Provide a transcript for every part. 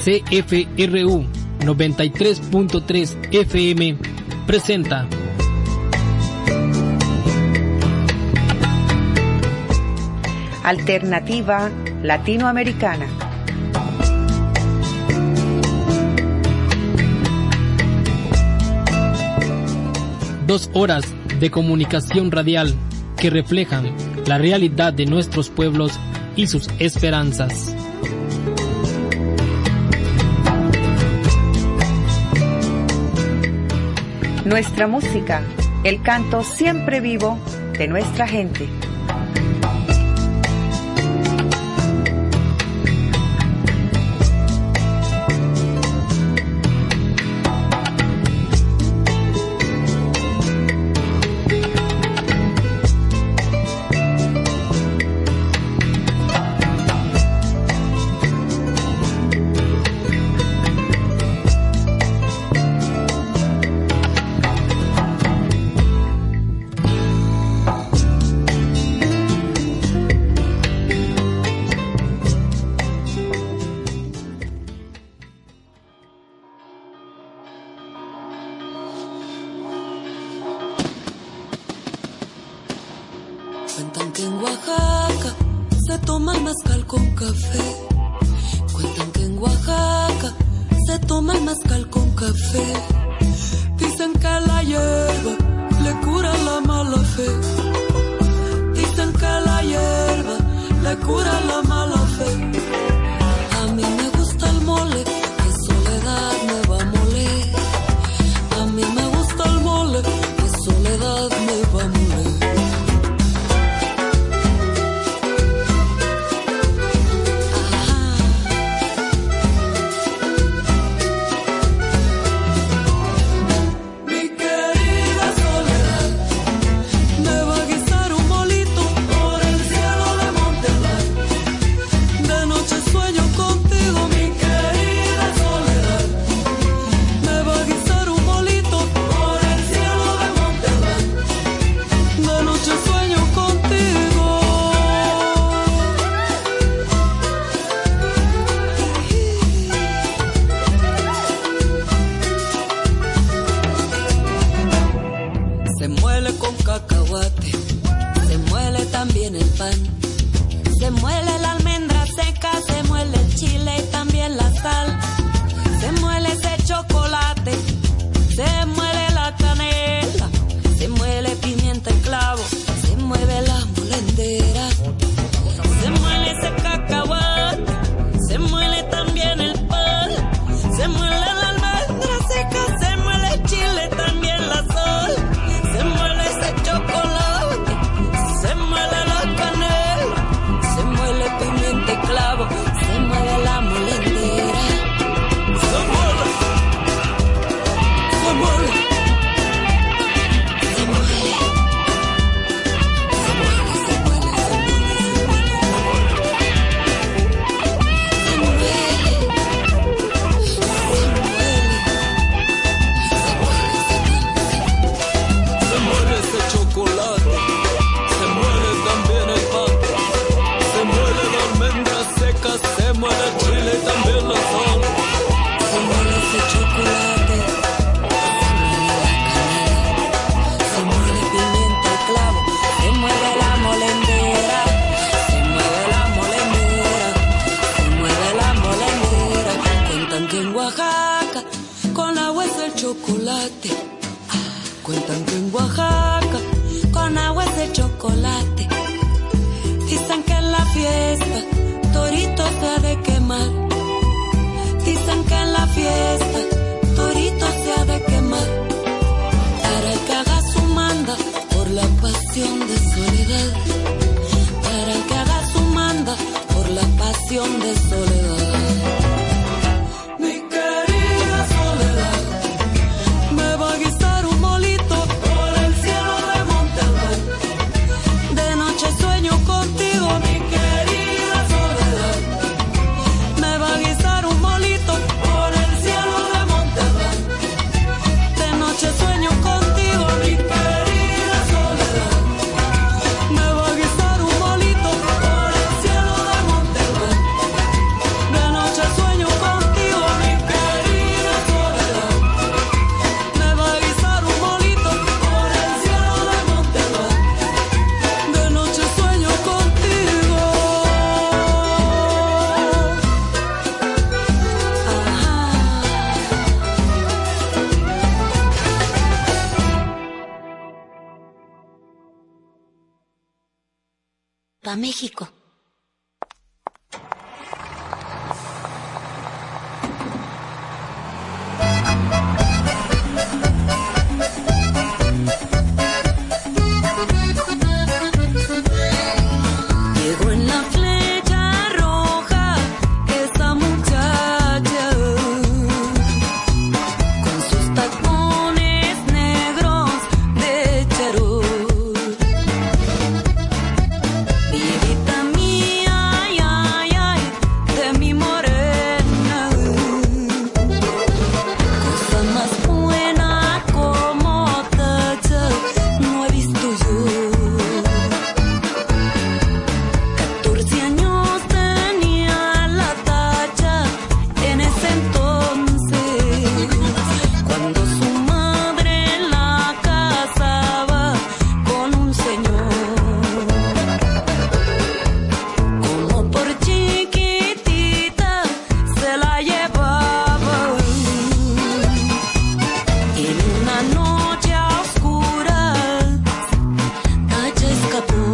CFRU 93.3 FM presenta Alternativa Latinoamericana. Dos horas de comunicación radial que reflejan la realidad de nuestros pueblos y sus esperanzas. Nuestra música, el canto siempre vivo de nuestra gente. Cuentan que en Oaxaca se toma el mezcal con café. Cuentan que en Oaxaca se toma el mezcal con café. Dicen que la hierba le cura la mala fe. Dicen que la hierba le cura la mala fe. A mí me gusta el mole, que soledad me va a moler. A mí me gusta el mole, que soledad me va a moler. Se muele con cacahuate, se muele también el pan, se muele la almendra seca, se muele el chile y también la sal, se muele ese chocolate, se muele la canela, se muele pimienta y clavo, se mueve la molendera, se muele ese cacahuate, se muele también el pan, se muele la almendra seca, se muele el chile también la sal. Se muele ese chocolate, se muele la canela, se muele pimienta y clavo, se muele la molendera. Se muele, se muele, se muele, se muele, se muele, se muele, se muele ese chocolate, se muele también el pan, se muele la almendra seca, se muele el chile y también la sal. Se muele ese chocolate, se muele la canela, se muele pimienta y clavo, se mueve la molendera, se mueve la molendera, se mueve la molendera. Cuentan que en Oaxaca con agua es el chocolate. Cuentan que en Oaxaca con agua es de chocolate. Dicen que en la fiesta torito se ha de quemar. Dicen que en la fiesta torito se ha de quemar. Para el que haga su manda por la pasión de soledad. Para el que haga su manda por la pasión de soledad. Mi querida soledad me va a guisar un molito por el cielo de Monterrey. De noche Pa' México. Llegó en la flecha roja esa muchacha con sus tacones negros de charol. Vidita mía, ay, ay, ay, de mi morena, cosa más buena como tacha no he visto yo. 14 años tenía la tacha en ese entonces, cuando su madre la casaba con un señor. Como por chiquitita se la llevaba, en una noche oscura tacha escapó.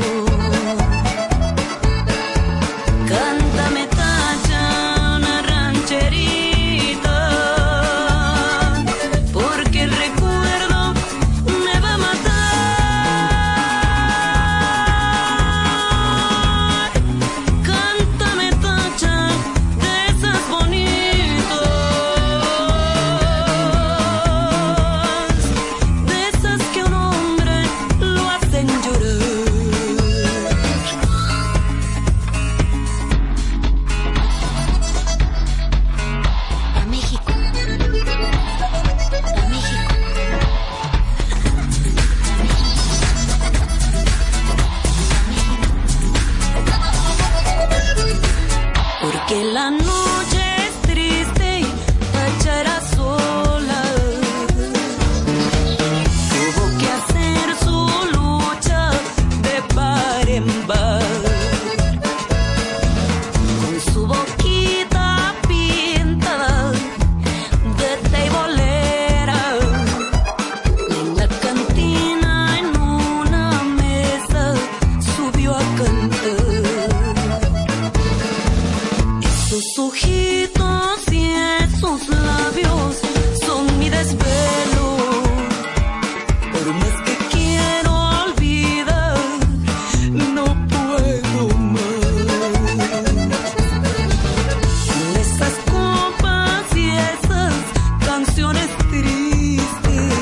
Cántame tacha una rancherita, porque el recuerdo me va a matar. Cántame tacha de esas bonitas, de esas que a un hombre lo hacen llorar. A México, a México. Porque la noche es triste y tacha era sola. Tuvo que hacer su lucha de par en par, con su boquita pintada de teibolera. En la cantina en una mesa subió a cantar. Esos ojitos y esos labios son mi desvelo. Por más que quiero olvidar, no puedo más. Esas copas y esas canciones tristes,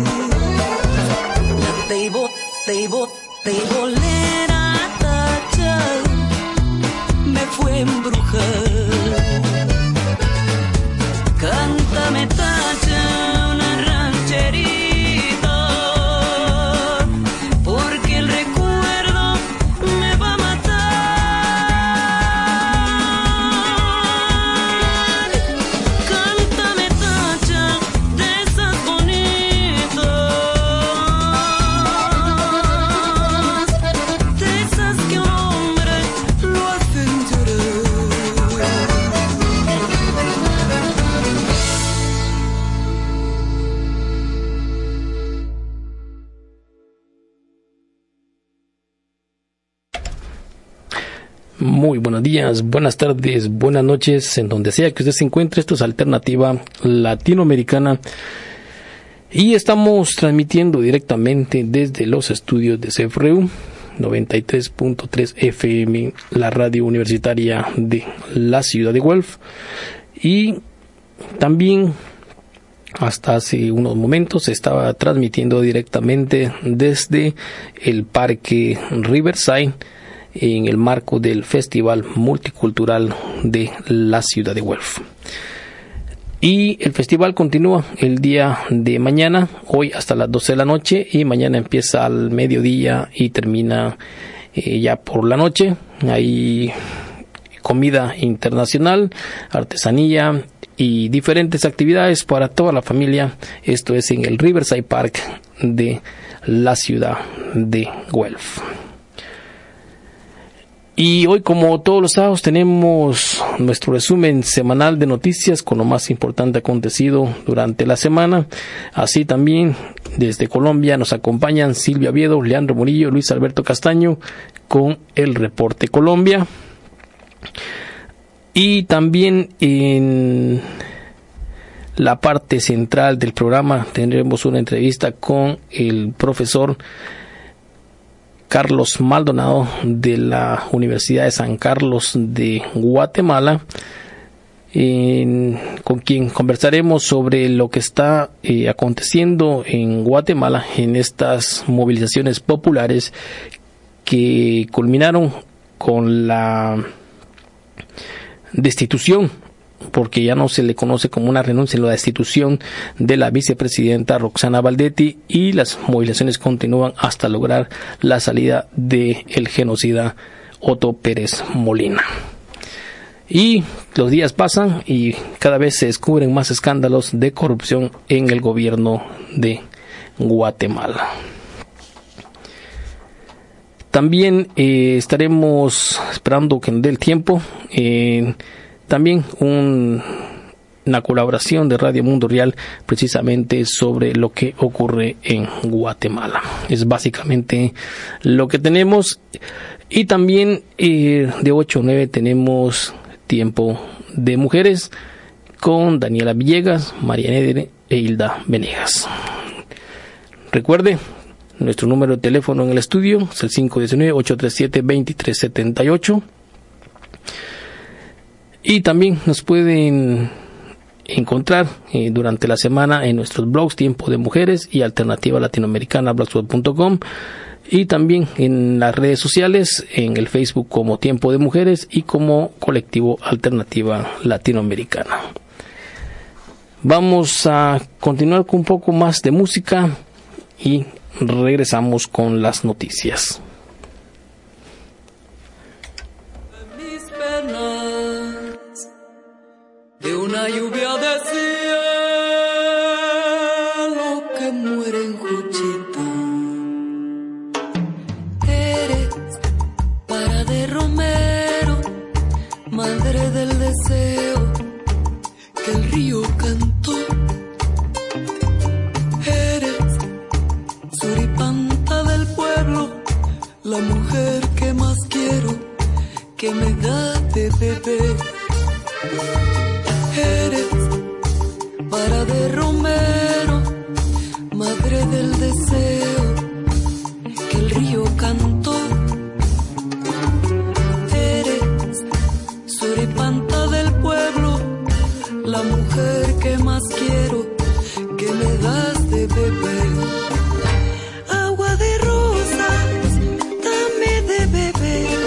la teibolera tacha me fue a embrujar. Cántame tacha una rancherita, porque el recuerdo me va a matar. Cántame tacha de esas bonitas, de esas que a un hombre lo hacen llorar. Muy buenos días, buenas tardes, buenas noches, en donde sea que usted se encuentre. Esto es Alternativa Latinoamericana y estamos transmitiendo directamente desde los estudios de CFRU 93.3 FM, la radio universitaria de la ciudad de Guelph, y también hasta hace unos momentos se estaba transmitiendo directamente desde el Parque Riverside en el marco del Festival Multicultural de la ciudad de Guelph. Y el festival continúa el día de mañana, hoy hasta las 12 de la noche, y mañana empieza al mediodía y termina ya por la noche. Hay comida internacional, artesanía y diferentes actividades para toda la familia. Esto es en el Riverside Park de la ciudad de Guelph. Y hoy, como todos los sábados, tenemos nuestro resumen semanal de noticias con lo más importante acontecido durante la semana. Así también, desde Colombia nos acompañan Silvia Oviedo, Leandro Murillo, Luis Alberto Castaño con el Reporte Colombia. Y también en la parte central del programa tendremos una entrevista con el profesor Carlos Maldonado de la Universidad de San Carlos de Guatemala, con quien conversaremos sobre lo que está aconteciendo en Guatemala en estas movilizaciones populares que culminaron con la destitución, porque ya no se le conoce como una renuncia, la destitución de la vicepresidenta Roxana Valdetti, y las movilizaciones continúan hasta lograr la salida del genocida Otto Pérez Molina. Y los días pasan y cada vez se descubren más escándalos de corrupción en el gobierno de Guatemala. También estaremos esperando que nos dé el tiempo. También una colaboración de Radio Mundo Real precisamente sobre lo que ocurre en Guatemala. Es básicamente lo que tenemos. Y también de 8 a 9 tenemos Tiempo de Mujeres con Daniela Villegas, María Nedere e Hilda Venegas. Recuerde, nuestro número de teléfono en el estudio es el 519-837-2378. Y también nos pueden encontrar durante la semana en nuestros blogs Tiempo de Mujeres y Alternativa Latinoamericana, blogspot.com, y también en las redes sociales, en el Facebook como Tiempo de Mujeres y como Colectivo Alternativa Latinoamericana. Vamos a continuar con un poco más de música y regresamos con las noticias. De una lluvia de cielo que muere en Juchita. Eres para de Romero, madre del deseo que el río cantó. Eres suripanta del pueblo, la mujer que más quiero, que me da de beber. Eres para de Romero, madre del deseo que el río cantó. Eres suripanta del pueblo, la mujer que más quiero, que me das de beber. Agua de rosas, dame de beber.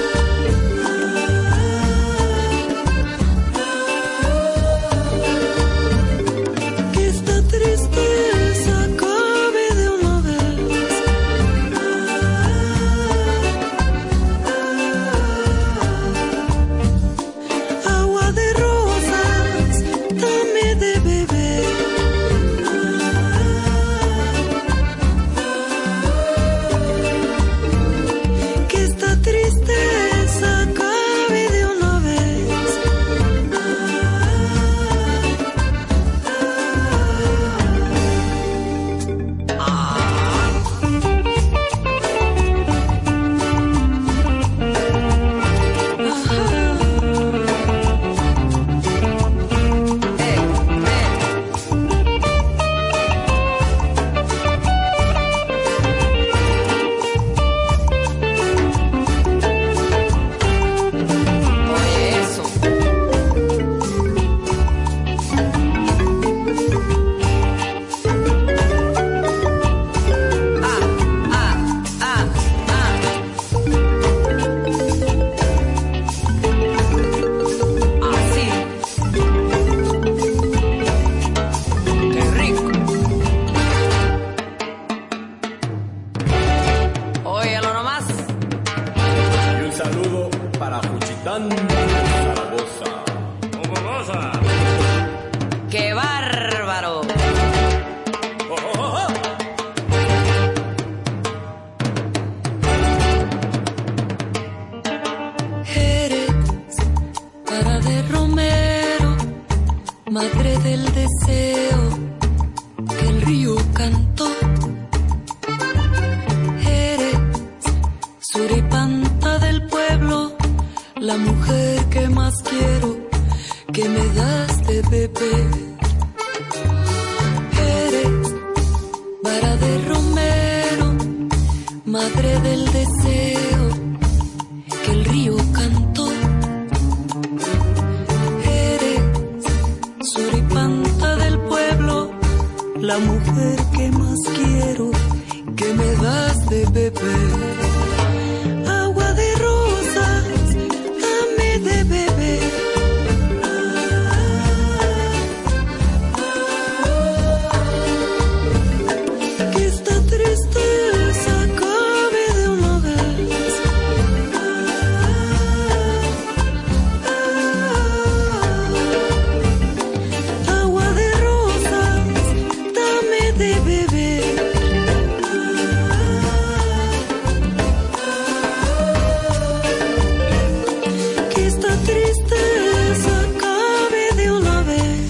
madre del deseo que el río cantó. Eres suripanta del pueblo, la mujer que más quiero, que me das de beber. Eres vara de romero, madre del deseo que el río cantó. Suripanta del pueblo, la mujer que más quiero, que me das de beber. Agua de rosas, dame de beber. Que esta tristeza acabe de una vez. Agua de rosas, dame de beber. Que esta tristeza acabe de una vez.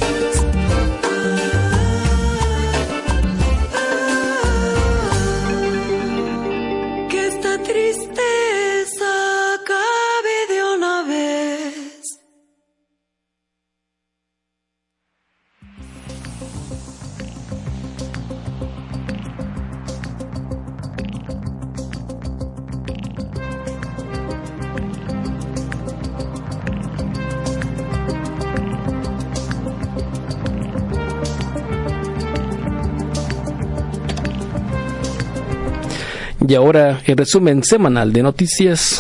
Que esta tristeza acabe de una vez. Y ahora el resumen semanal de noticias.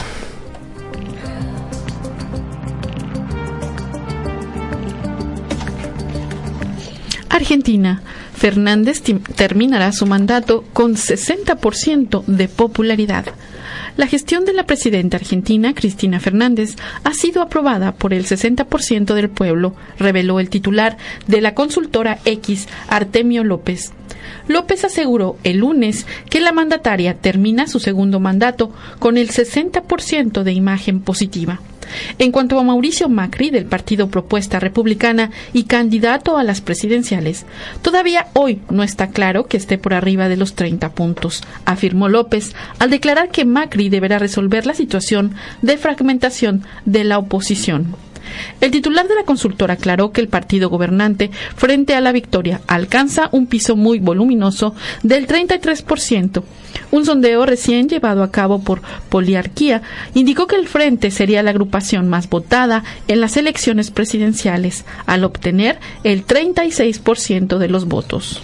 Argentina. Fernández terminará su mandato con 60% de popularidad. La gestión de la presidenta argentina, Cristina Fernández, ha sido aprobada por el 60% del pueblo, reveló el titular de la consultora X, Artemio López. López aseguró el lunes que la mandataria termina su segundo mandato con el 60% de imagen positiva. En cuanto a Mauricio Macri, del partido Propuesta Republicana y candidato a las presidenciales, todavía hoy no está claro que esté por arriba de los 30 puntos, afirmó López, al declarar que Macri deberá resolver la situación de fragmentación de la oposición. El titular de la consultora aclaró que el partido gobernante, frente a la victoria, alcanza un piso muy voluminoso del 33%. Un sondeo recién llevado a cabo por Poliarquía indicó que el Frente sería la agrupación más votada en las elecciones presidenciales, al obtener el 36% de los votos.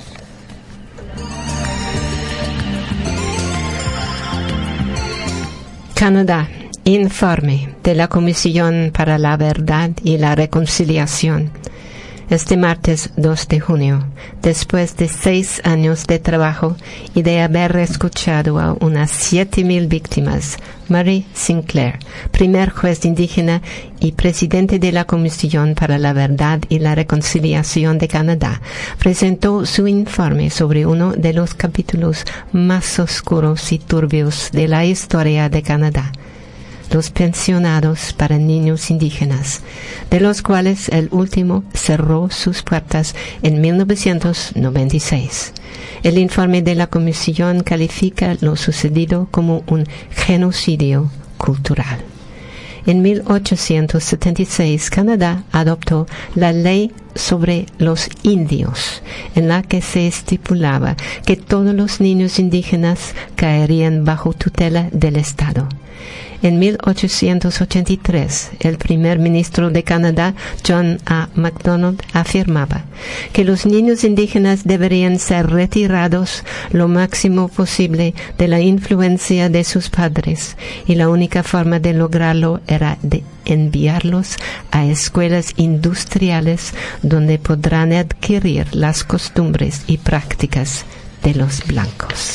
Canadá. Informe de la Comisión para la Verdad y la Reconciliación. Este martes 2 de junio, después de 6 años de trabajo y de haber escuchado a unas 7,000 víctimas, Murray Sinclair, primer juez indígena y presidente de la Comisión para la Verdad y la Reconciliación de Canadá, presentó su informe sobre uno de los capítulos más oscuros y turbios de la historia de Canadá: los pensionados para niños indígenas, de los cuales el último cerró sus puertas en 1996. El informe de la Comisión califica lo sucedido como un genocidio cultural. En 1876, Canadá adoptó la Ley sobre los Indios, en la que se estipulaba que todos los niños indígenas caerían bajo tutela del Estado. En 1883, el primer ministro de Canadá, John A. Macdonald, afirmaba que los niños indígenas deberían ser retirados lo máximo posible de la influencia de sus padres, y la única forma de lograrlo era de enviarlos a escuelas industriales donde podrán adquirir las costumbres y prácticas de los blancos.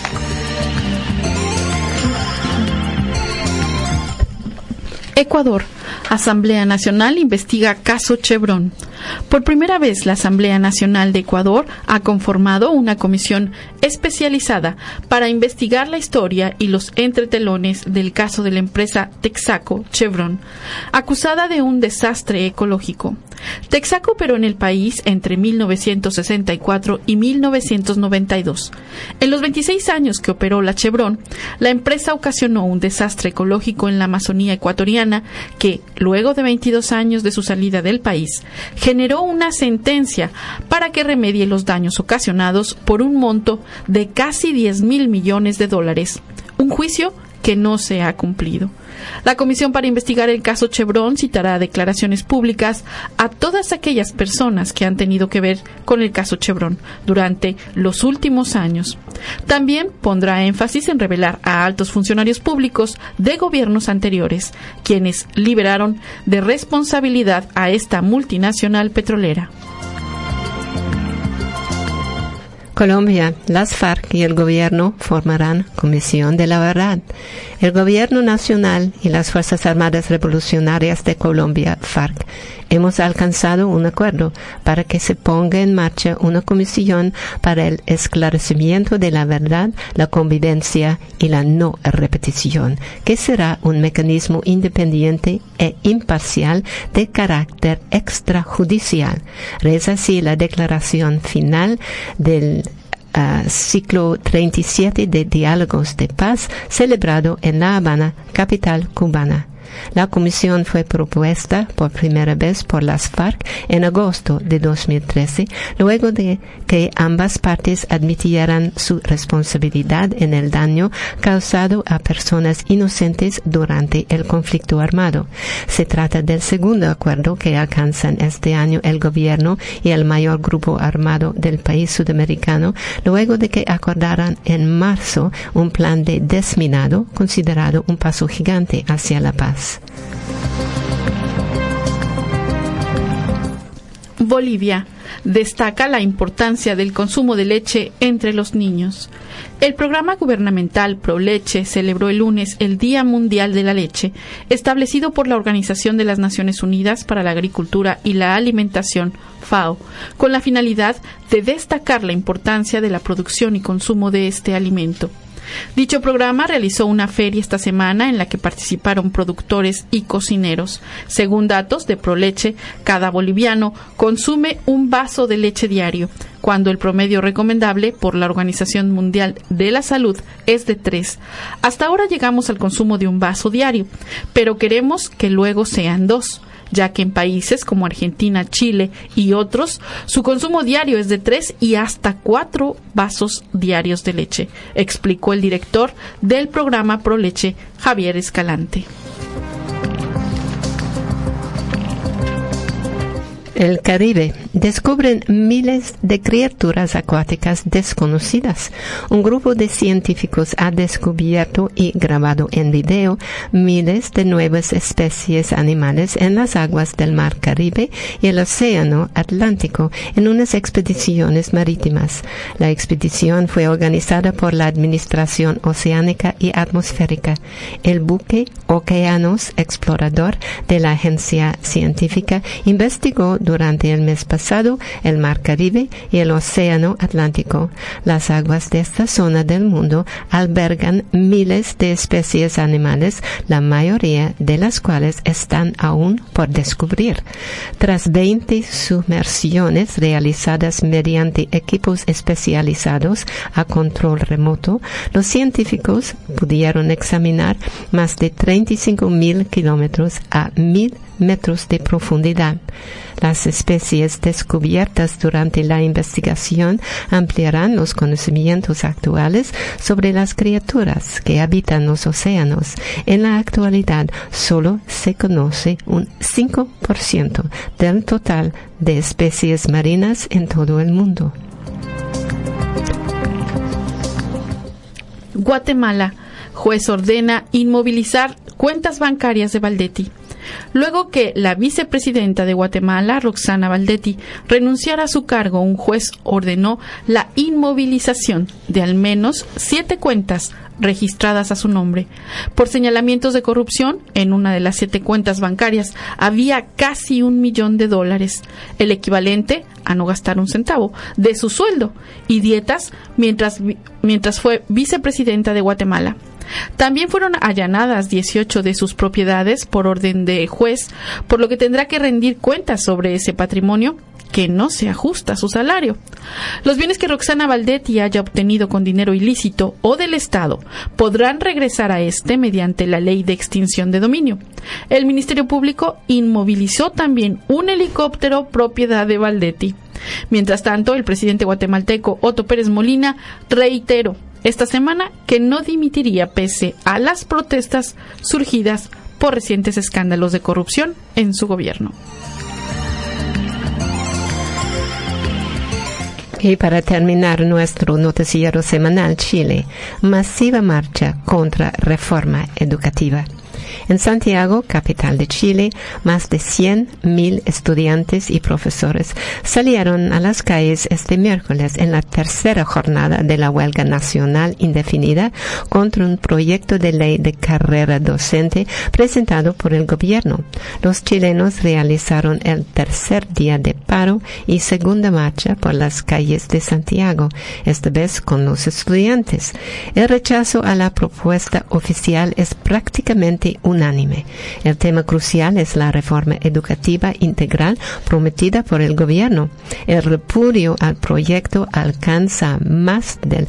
Ecuador. Asamblea Nacional investiga caso Chevron. Por primera vez, la Asamblea Nacional de Ecuador ha conformado una comisión especializada para investigar la historia y los entretelones del caso de la empresa Texaco Chevron, acusada de un desastre ecológico. Texaco operó en el país entre 1964 y 1992. En los 26 años que operó la Chevron, la empresa ocasionó un desastre ecológico en la Amazonía ecuatoriana que, luego de 22 años de su salida del país, generó una sentencia para que remedie los daños ocasionados por un monto de casi 10.000 millones de dólares. Un juicio que no se ha cumplido. La Comisión para investigar el caso Chevron citará declaraciones públicas a todas aquellas personas que han tenido que ver con el caso Chevron durante los últimos años. También pondrá énfasis en revelar a altos funcionarios públicos de gobiernos anteriores, quienes liberaron de responsabilidad a esta multinacional petrolera. Colombia, las FARC y el gobierno formarán Comisión de la Verdad. El Gobierno Nacional y las Fuerzas Armadas Revolucionarias de Colombia, FARC, hemos alcanzado un acuerdo para que se ponga en marcha una comisión para el esclarecimiento de la verdad, la convivencia y la no repetición, que será un mecanismo independiente e imparcial de carácter extrajudicial. Reza así la declaración final del ciclo 37 de diálogos de paz celebrado en La Habana, capital cubana. La comisión fue propuesta por primera vez por las FARC en agosto de 2013, luego de que ambas partes admitieran su responsabilidad en el daño causado a personas inocentes durante el conflicto armado. Se trata del segundo acuerdo que alcanzan este año el gobierno y el mayor grupo armado del país sudamericano, luego de que acordaran en marzo un plan de desminado considerado un paso gigante hacia la paz. Bolivia destaca la importancia del consumo de leche entre los niños. El programa gubernamental ProLeche celebró el lunes el Día Mundial de la Leche, establecido por la Organización de las Naciones Unidas para la Agricultura y la Alimentación, FAO, con la finalidad de destacar la importancia de la producción y consumo de este alimento. Dicho programa realizó una feria esta semana en la que participaron productores y cocineros. Según datos de ProLeche, cada boliviano consume un vaso de leche diario, cuando el promedio recomendable por la Organización Mundial de la Salud es de 3. Hasta ahora llegamos al consumo de un vaso diario, pero queremos que luego sean 2. Ya que en países como Argentina, Chile y otros, su consumo diario es de 3 y hasta 4 vasos diarios de leche, explicó el director del programa ProLeche, Javier Escalante. El Caribe. Descubren miles de criaturas acuáticas desconocidas. Un grupo de científicos ha descubierto y grabado en video miles de nuevas especies animales en las aguas del Mar Caribe y el Océano Atlántico en unas expediciones marítimas. La expedición fue organizada por la Administración Oceánica y Atmosférica. El buque Okeanos Explorador de la agencia científica investigó durante el mes pasado el Mar Caribe y el Océano Atlántico. Las aguas de esta zona del mundo albergan miles de especies animales, la mayoría de las cuales están aún por descubrir. Tras 20 sumersiones realizadas mediante equipos especializados a control remoto, los científicos pudieron examinar más de 35.000 kilómetros a 1.000 metros de profundidad. Las especies descubiertas durante la investigación ampliarán los conocimientos actuales sobre las criaturas que habitan los océanos. En la actualidad, solo se conoce un 5% del total de especies marinas en todo el mundo. Guatemala. Juez ordena inmovilizar cuentas bancarias de Valdetti. Luego que la vicepresidenta de Guatemala, Roxana Valdetti, renunciara a su cargo, un juez ordenó la inmovilización de al menos 7 cuentas registradas a su nombre. Por señalamientos de corrupción, en una de las 7 cuentas bancarias había casi $1 millón, el equivalente a no gastar un centavo de su sueldo y dietas mientras fue vicepresidenta de Guatemala. También fueron allanadas 18 de sus propiedades por orden de juez, por lo que tendrá que rendir cuentas sobre ese patrimonio que no se ajusta a su salario. Los bienes que Roxana Valdetti haya obtenido con dinero ilícito o del Estado podrán regresar a este mediante la ley de extinción de dominio. El Ministerio Público inmovilizó también un helicóptero propiedad de Valdetti. Mientras tanto, el presidente guatemalteco Otto Pérez Molina reiteró esta semana que no dimitiría pese a las protestas surgidas por recientes escándalos de corrupción en su gobierno. Y para terminar nuestro noticiero semanal, Chile, masiva marcha contra reforma educativa. En Santiago, capital de Chile, más de 100.000 estudiantes y profesores salieron a las calles este miércoles en la tercera jornada de la huelga nacional indefinida contra un proyecto de ley de carrera docente presentado por el gobierno. Los chilenos realizaron el tercer día de paro y segunda marcha por las calles de Santiago, esta vez con los estudiantes. El rechazo a la propuesta oficial es prácticamente unánime. El tema crucial es la reforma educativa integral prometida por el gobierno. El repudio al proyecto alcanza más del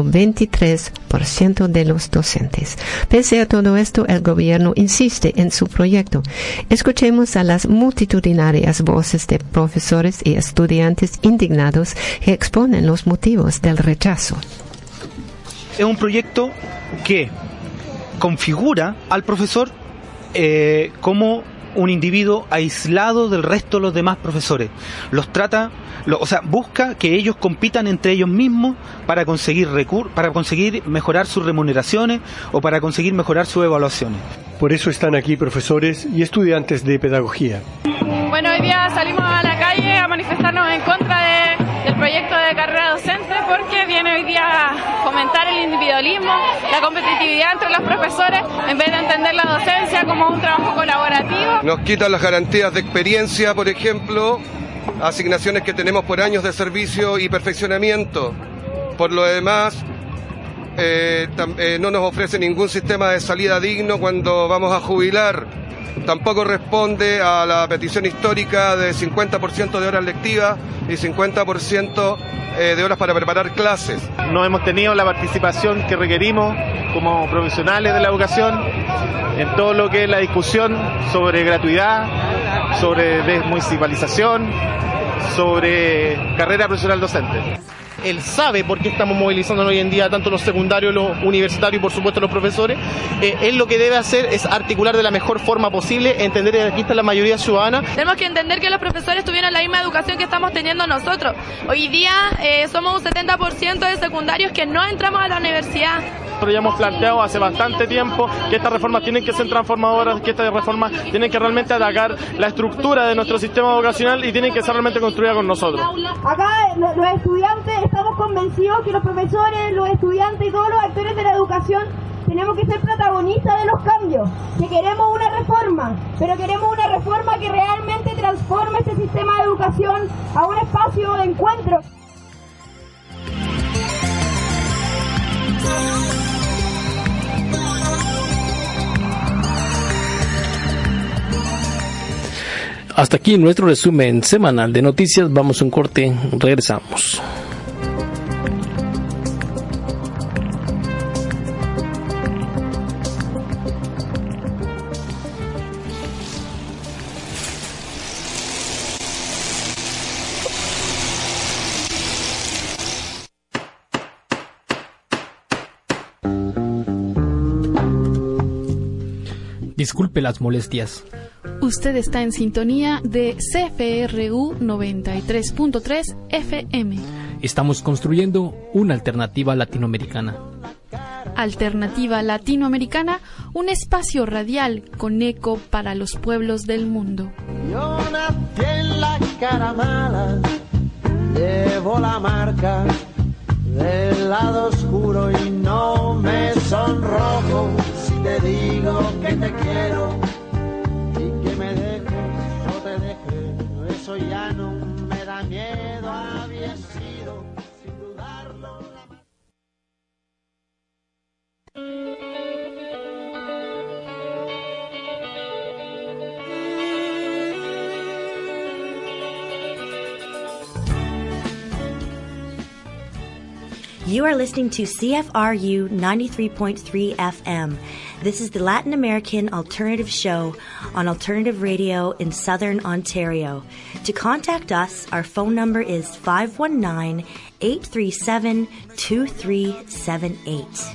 93% de los docentes. Pese a todo esto, el gobierno insiste en su proyecto. Escuchemos a las multitudinarias voces de profesores y estudiantes indignados que exponen los motivos del rechazo. Es un proyecto que configura al profesor como un individuo aislado del resto de los demás profesores. Los trata, busca que ellos compitan entre ellos mismos para conseguir mejorar sus remuneraciones o para conseguir mejorar sus evaluaciones. Por eso están aquí profesores y estudiantes de pedagogía. Bueno, hoy día salimos a la calle a manifestarnos en contra del proyecto de carrera docente porque viene hoy día a fomentar el individualismo, la competitividad entre los profesores en vez de entender la docencia como un trabajo colaborativo. Nos quitan las garantías de experiencia, por ejemplo, asignaciones que tenemos por años de servicio y perfeccionamiento. Por lo demás, no nos ofrece ningún sistema de salida digno cuando vamos a jubilar. Tampoco responde a la petición histórica de 50% de horas lectivas y 50% de horas para preparar clases. No hemos tenido la participación que requerimos como profesionales de la educación en todo lo que es la discusión sobre gratuidad, sobre desmunicipalización, sobre carrera profesional docente. Él sabe por qué estamos movilizándonos hoy en día, tanto los secundarios, los universitarios y por supuesto los profesores. Él lo que debe hacer es articular de la mejor forma posible, entender que aquí está la mayoría ciudadana. Tenemos que entender que los profesores tuvieron la misma educación que estamos teniendo nosotros. Hoy día somos un 70% de secundarios que no entramos a la universidad. Nosotros ya hemos planteado hace bastante tiempo que estas reformas tienen que ser transformadoras, que estas reformas tienen que realmente atacar la estructura de nuestro sistema educacional y tienen que ser realmente construidas con nosotros. Acá los estudiantes estamos convencidos que los profesores, los estudiantes y todos los actores de la educación tenemos que ser protagonistas de los cambios, que queremos una reforma, pero queremos una reforma que realmente transforme este sistema de educación a un espacio de encuentro. Hasta aquí nuestro resumen semanal de noticias. Vamos a un corte, regresamos. Disculpe las molestias. Usted está en sintonía de CFRU 93.3 FM. Estamos construyendo una alternativa latinoamericana. Alternativa Latinoamericana, un espacio radial con eco para los pueblos del mundo. Yo nací en la cara mala, llevo la marca del lado oscuro y no me sonrojo si te digo que te quiero y que me dejes o te dejes, eso ya no me da miedo, había sido sin dudarlo la... You are listening to CFRU 93.3 FM. This is the Latin American Alternative Show on Alternative Radio in Southern Ontario. To contact us, our phone number is 519-837-2378.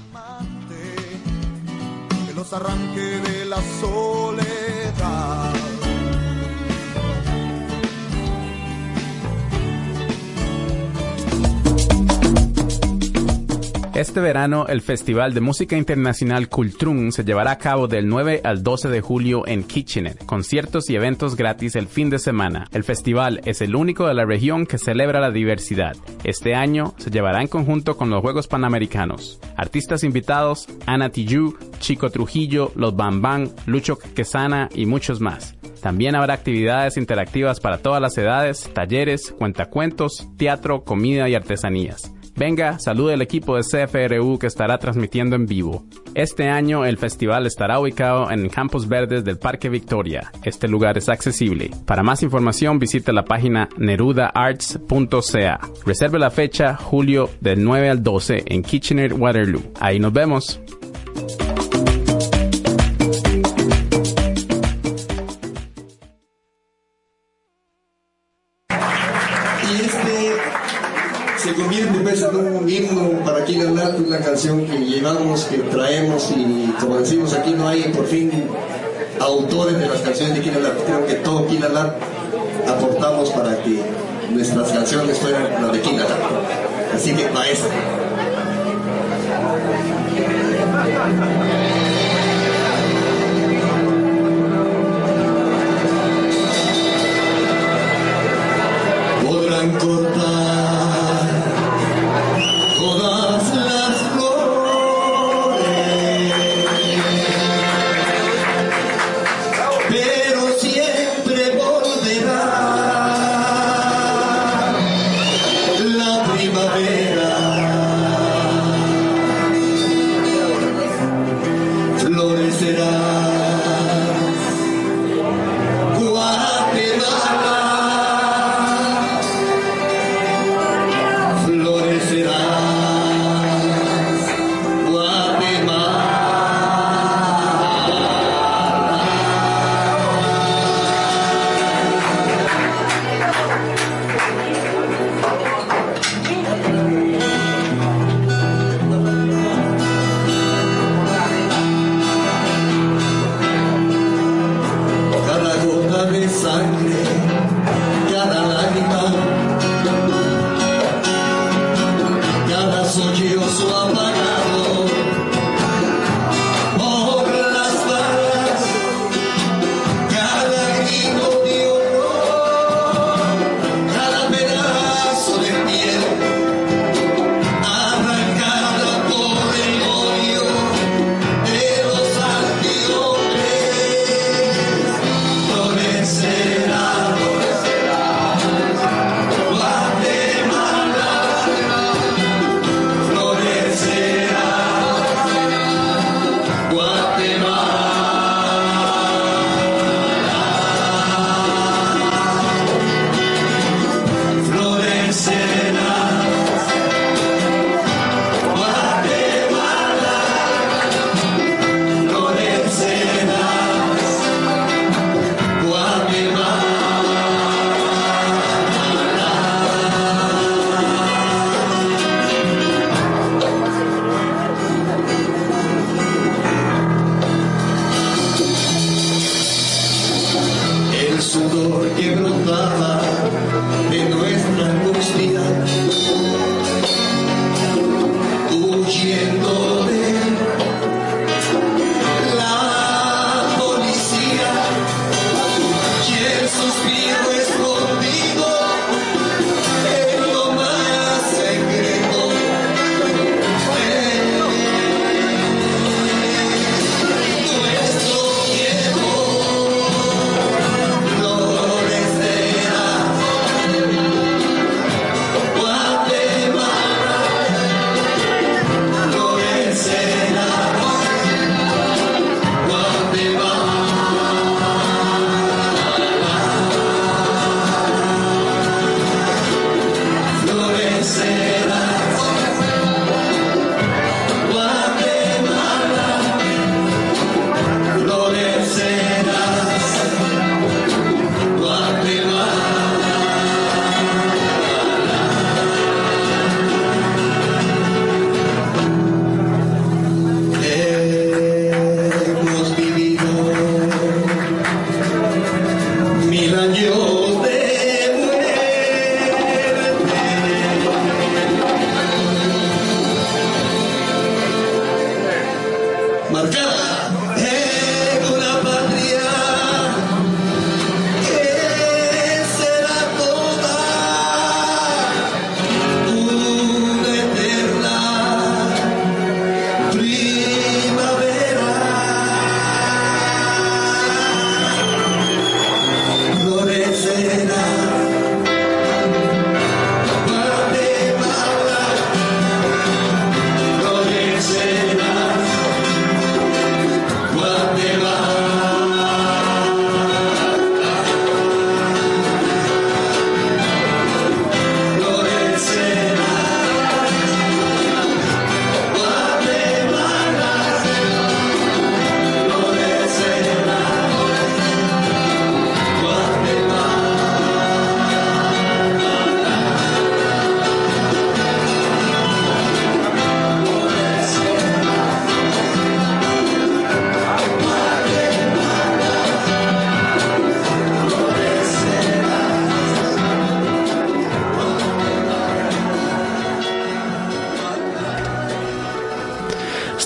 Este verano, el Festival de Música Internacional Kultrun se llevará a cabo del 9 al 12 de julio en Kitchener, conciertos y eventos gratis el fin de semana. El festival es el único de la región que celebra la diversidad. Este año se llevará en conjunto con los Juegos Panamericanos. Artistas invitados, Ana Tijoux, Chico Trujillo, Los Bambán, Lucho Quesana y muchos más. También habrá actividades interactivas para todas las edades, talleres, cuentacuentos, teatro, comida y artesanías. Venga, salude al equipo de CFRU que estará transmitiendo en vivo. Este año el festival estará ubicado en Campos Verdes del Parque Victoria. Este lugar es accesible. Para más información visite la página nerudaarts.ca. Reserve la fecha julio del 9 al 12 en Kitchener, Waterloo. Ahí nos vemos. Se convierte pues en un himno para Killer Lat, una canción que llevamos, que traemos, y como decimos aquí no hay por fin autores de las canciones de Killer Lat. Creo que todo Killer Lat aportamos para que nuestras canciones fueran las de Killer Lat. Así que maestro. Podrán cortar todas las flores, pero siempre volverá la primavera. Florecerás, Guatemala.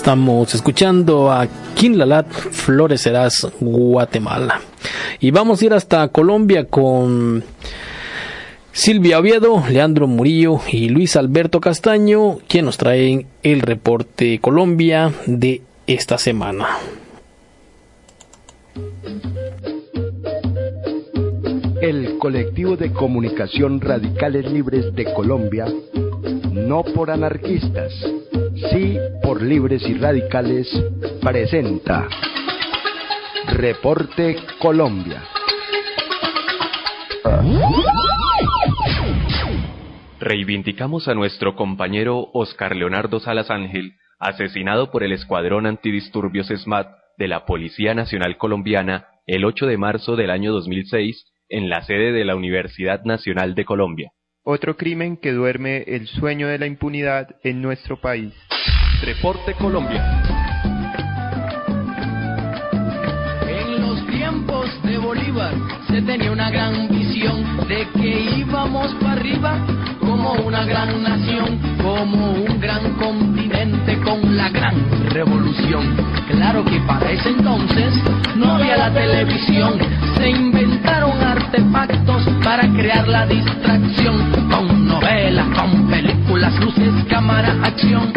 Estamos escuchando a Quinlalat, Florecerás, Guatemala. Y vamos a ir hasta Colombia con Silvia Oviedo, Leandro Murillo y Luis Alberto Castaño, quien nos traen el reporte Colombia de esta semana. El colectivo de comunicación Radicales Libres de Colombia, no por anarquistas, sí por libres y radicales, presenta Reporte Colombia. Reivindicamos a nuestro compañero Oscar Leonardo Salas Ángel, asesinado por el Escuadrón Antidisturbios SMAT de la Policía Nacional Colombiana el 8 de marzo del año 2006 en la sede de la Universidad Nacional de Colombia. Otro crimen que duerme el sueño de la impunidad en nuestro país. Reporte Colombia. En los tiempos de Bolívar se tenía una gran visión de que íbamos para arriba como una gran nación, como un gran continente con la gran revolución. Claro que para ese entonces no había la televisión, se inventaron artefactos para crear la distracción, con novelas, con películas, luces, cámara, acción,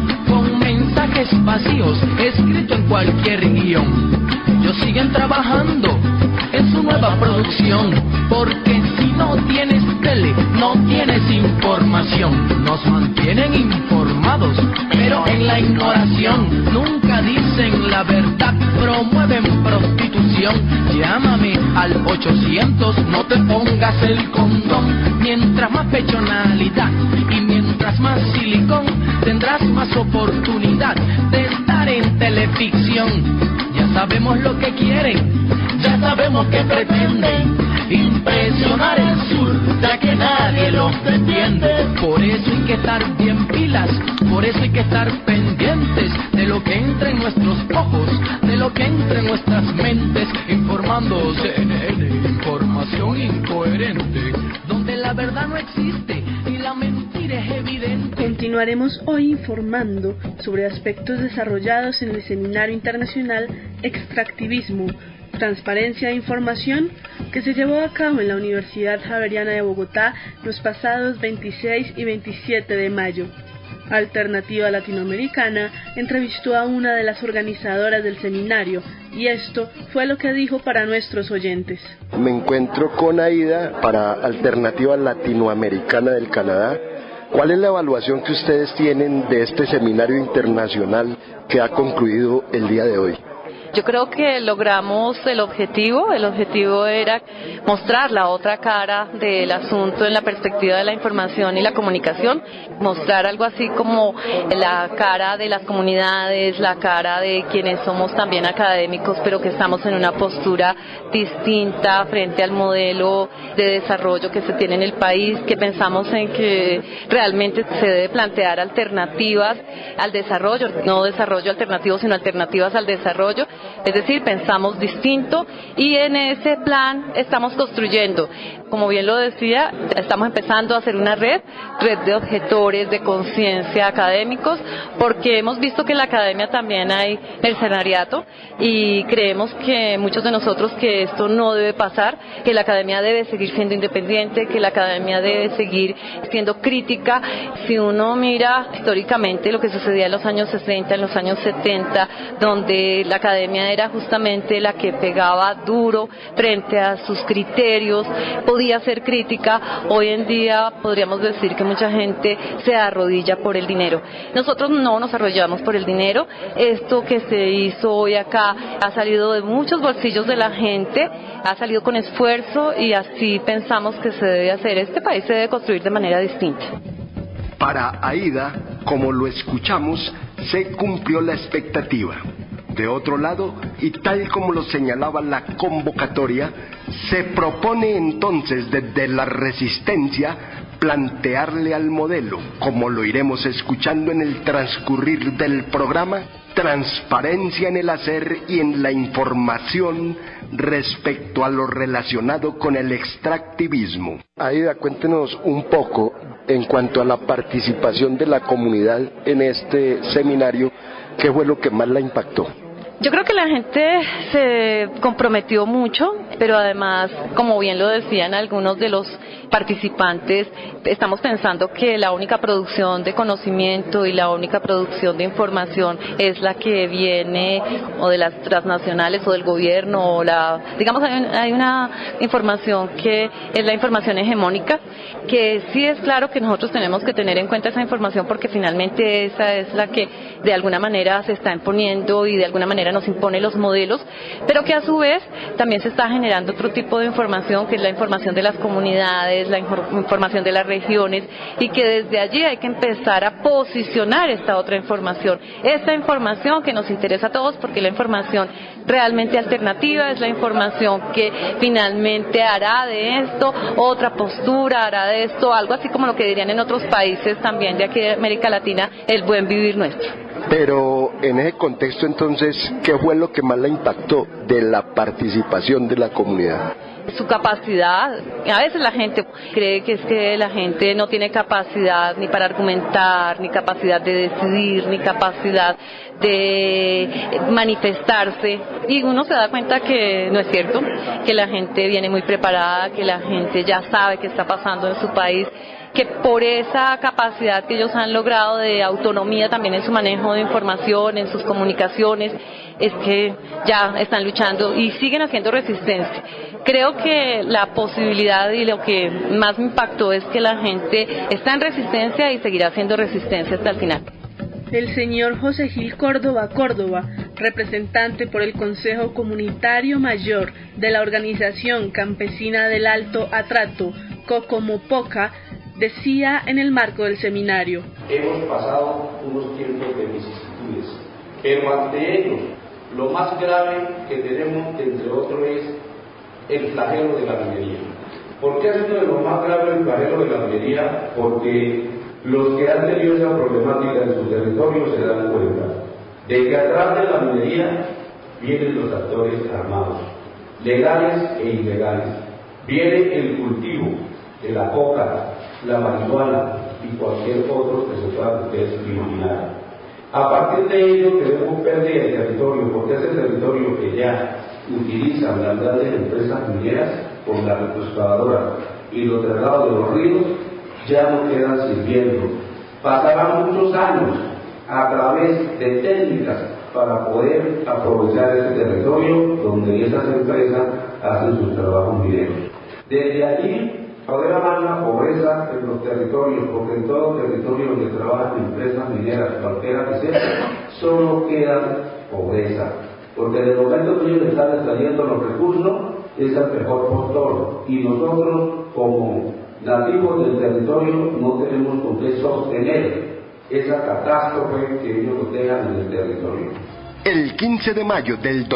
con mensajes vacíos escritos en cualquier guión. Ellos siguen trabajando en su nueva producción, porque si no tienes tele, no tienes información. Nos mantienen informados, pero en la ignoración. Nunca dicen la verdad, promueven prostitución. Llámame al 800, no te pongas el condón. Mientras más pechonalidad y mientras más silicón, tendrás más oportunidad de estar en teleficción. Ya sabemos lo que quieren, ya sabemos que pretenden impresionar el sur, ya que nadie los defiende. Por eso hay que estar bien pilas, por eso hay que estar pendientes de lo que entra en nuestros ojos, de lo que entra en nuestras mentes. Informando CNN, información incoherente, donde la verdad no existe y la mentira es evidente. Continuaremos hoy informando sobre aspectos desarrollados en el Seminario Internacional Extractivismo, Transparencia e Información, que se llevó a cabo en la Universidad Javeriana de Bogotá los pasados 26 y 27 de mayo. Alternativa Latinoamericana entrevistó a una de las organizadoras del seminario, y esto fue lo que dijo para nuestros oyentes. Me encuentro con Aida para Alternativa Latinoamericana del Canadá. ¿Cuál es la evaluación que ustedes tienen de este seminario internacional que ha concluido el día de hoy? Yo creo que logramos el objetivo era mostrar la otra cara del asunto en la perspectiva de la información y la comunicación, mostrar algo así como la cara de las comunidades, la cara de quienes somos también académicos, pero que estamos en una postura distinta frente al modelo de desarrollo que se tiene en el país, que pensamos en que realmente se debe plantear alternativas al desarrollo, no desarrollo alternativo, sino alternativas al desarrollo. Es decir, pensamos distinto y en ese plan estamos construyendo. Como bien lo decía, estamos empezando a hacer una red de objetores, de conciencia académicos, porque hemos visto que en la academia también hay mercenariato y creemos que muchos de nosotros que esto no debe pasar, que la academia debe seguir siendo independiente, que la academia debe seguir siendo crítica. Si uno mira históricamente lo que sucedía en los años 60, en los años 70, donde la academia era justamente la que pegaba duro frente a sus criterios, podía ser crítica. Hoy en día podríamos decir que mucha gente se arrodilla por el dinero. Nosotros no nos arrodillamos por el dinero. Esto que se hizo hoy acá ha salido de muchos bolsillos de la gente, ha salido con esfuerzo y así pensamos que se debe hacer. Este país se debe construir de manera distinta. Para Aida, como lo escuchamos, se cumplió la expectativa. De otro lado, y tal como lo señalaba la convocatoria, se propone entonces desde la resistencia plantearle al modelo, como lo iremos escuchando en el transcurrir del programa, transparencia en el hacer y en la información respecto a lo relacionado con el extractivismo. Aida, cuéntenos un poco en cuanto a la participación de la comunidad en este seminario. ¿qué fue lo que más la impactó? Yo creo que la gente se comprometió mucho, pero además, como bien lo decían algunos de los participantes, estamos pensando que la única producción de conocimiento y la única producción de información es la que viene o de las transnacionales o del gobierno, o digamos, hay una información que es la información hegemónica, que sí es claro que nosotros tenemos que tener en cuenta esa información porque finalmente esa es la que de alguna manera se está imponiendo y de alguna manera nos impone los modelos, pero que a su vez también se está generando otro tipo de información, que es la información de las comunidades, la información de las regiones, y que desde allí hay que empezar a posicionar esta otra información, esta información que nos interesa a todos, porque la información realmente alternativa es la información que finalmente hará de esto otra postura, hará de esto algo así como lo que dirían en otros países también de aquí de América Latina, el buen vivir nuestro. Pero en ese contexto entonces, ¿qué fue lo que más la impactó de la participación de la comunidad? Su capacidad. A veces la gente cree que es que la gente no tiene capacidad ni para argumentar, ni capacidad de decidir, ni capacidad de manifestarse, y uno se da cuenta que no es cierto, que la gente viene muy preparada, que la gente ya sabe qué está pasando en su país, que por esa capacidad que ellos han logrado de autonomía también en su manejo de información, en sus comunicaciones, es que ya están luchando y siguen haciendo resistencia. Creo que la posibilidad y lo que más me impactó es que la gente está en resistencia y seguirá haciendo resistencia hasta el final. El señor José Gil Córdoba, representante por el Consejo Comunitario Mayor de la Organización Campesina del Alto Atrato, Cocomopoca, decía en el marco del seminario: hemos pasado unos tiempos de vicisitudes, pero ante ello, lo más grave que tenemos, entre otros, es el flagelo de la minería. ¿Por qué es uno de los más graves el flagelo de la minería? Porque los que han tenido esa problemática en su territorio se dan cuenta de que atrás de la minería vienen los actores armados, legales e ilegales. Viene el cultivo de la coca, la marihuana y cualquier otro que se pueda imaginar. A partir de ello debemos perder el territorio, porque es el territorio que ya utilizan las grandes empresas mineras con la retroexcavadora y los traslados de los ríos ya no quedan sirviendo. Pasarán muchos años a través de técnicas para poder aprovechar ese territorio donde esas empresas hacen sus trabajos mineros. Desde allí poder amar la pobreza en los territorios, porque en todo territorio donde trabajan empresas mineras, cualquiera que sea, solo queda pobreza. Porque en el momento que ellos están extrayendo los recursos, es el mejor postor. Y nosotros, como nativos del territorio, no tenemos con qué sostener esa catástrofe que ellos dejan en el territorio. El 15 de mayo del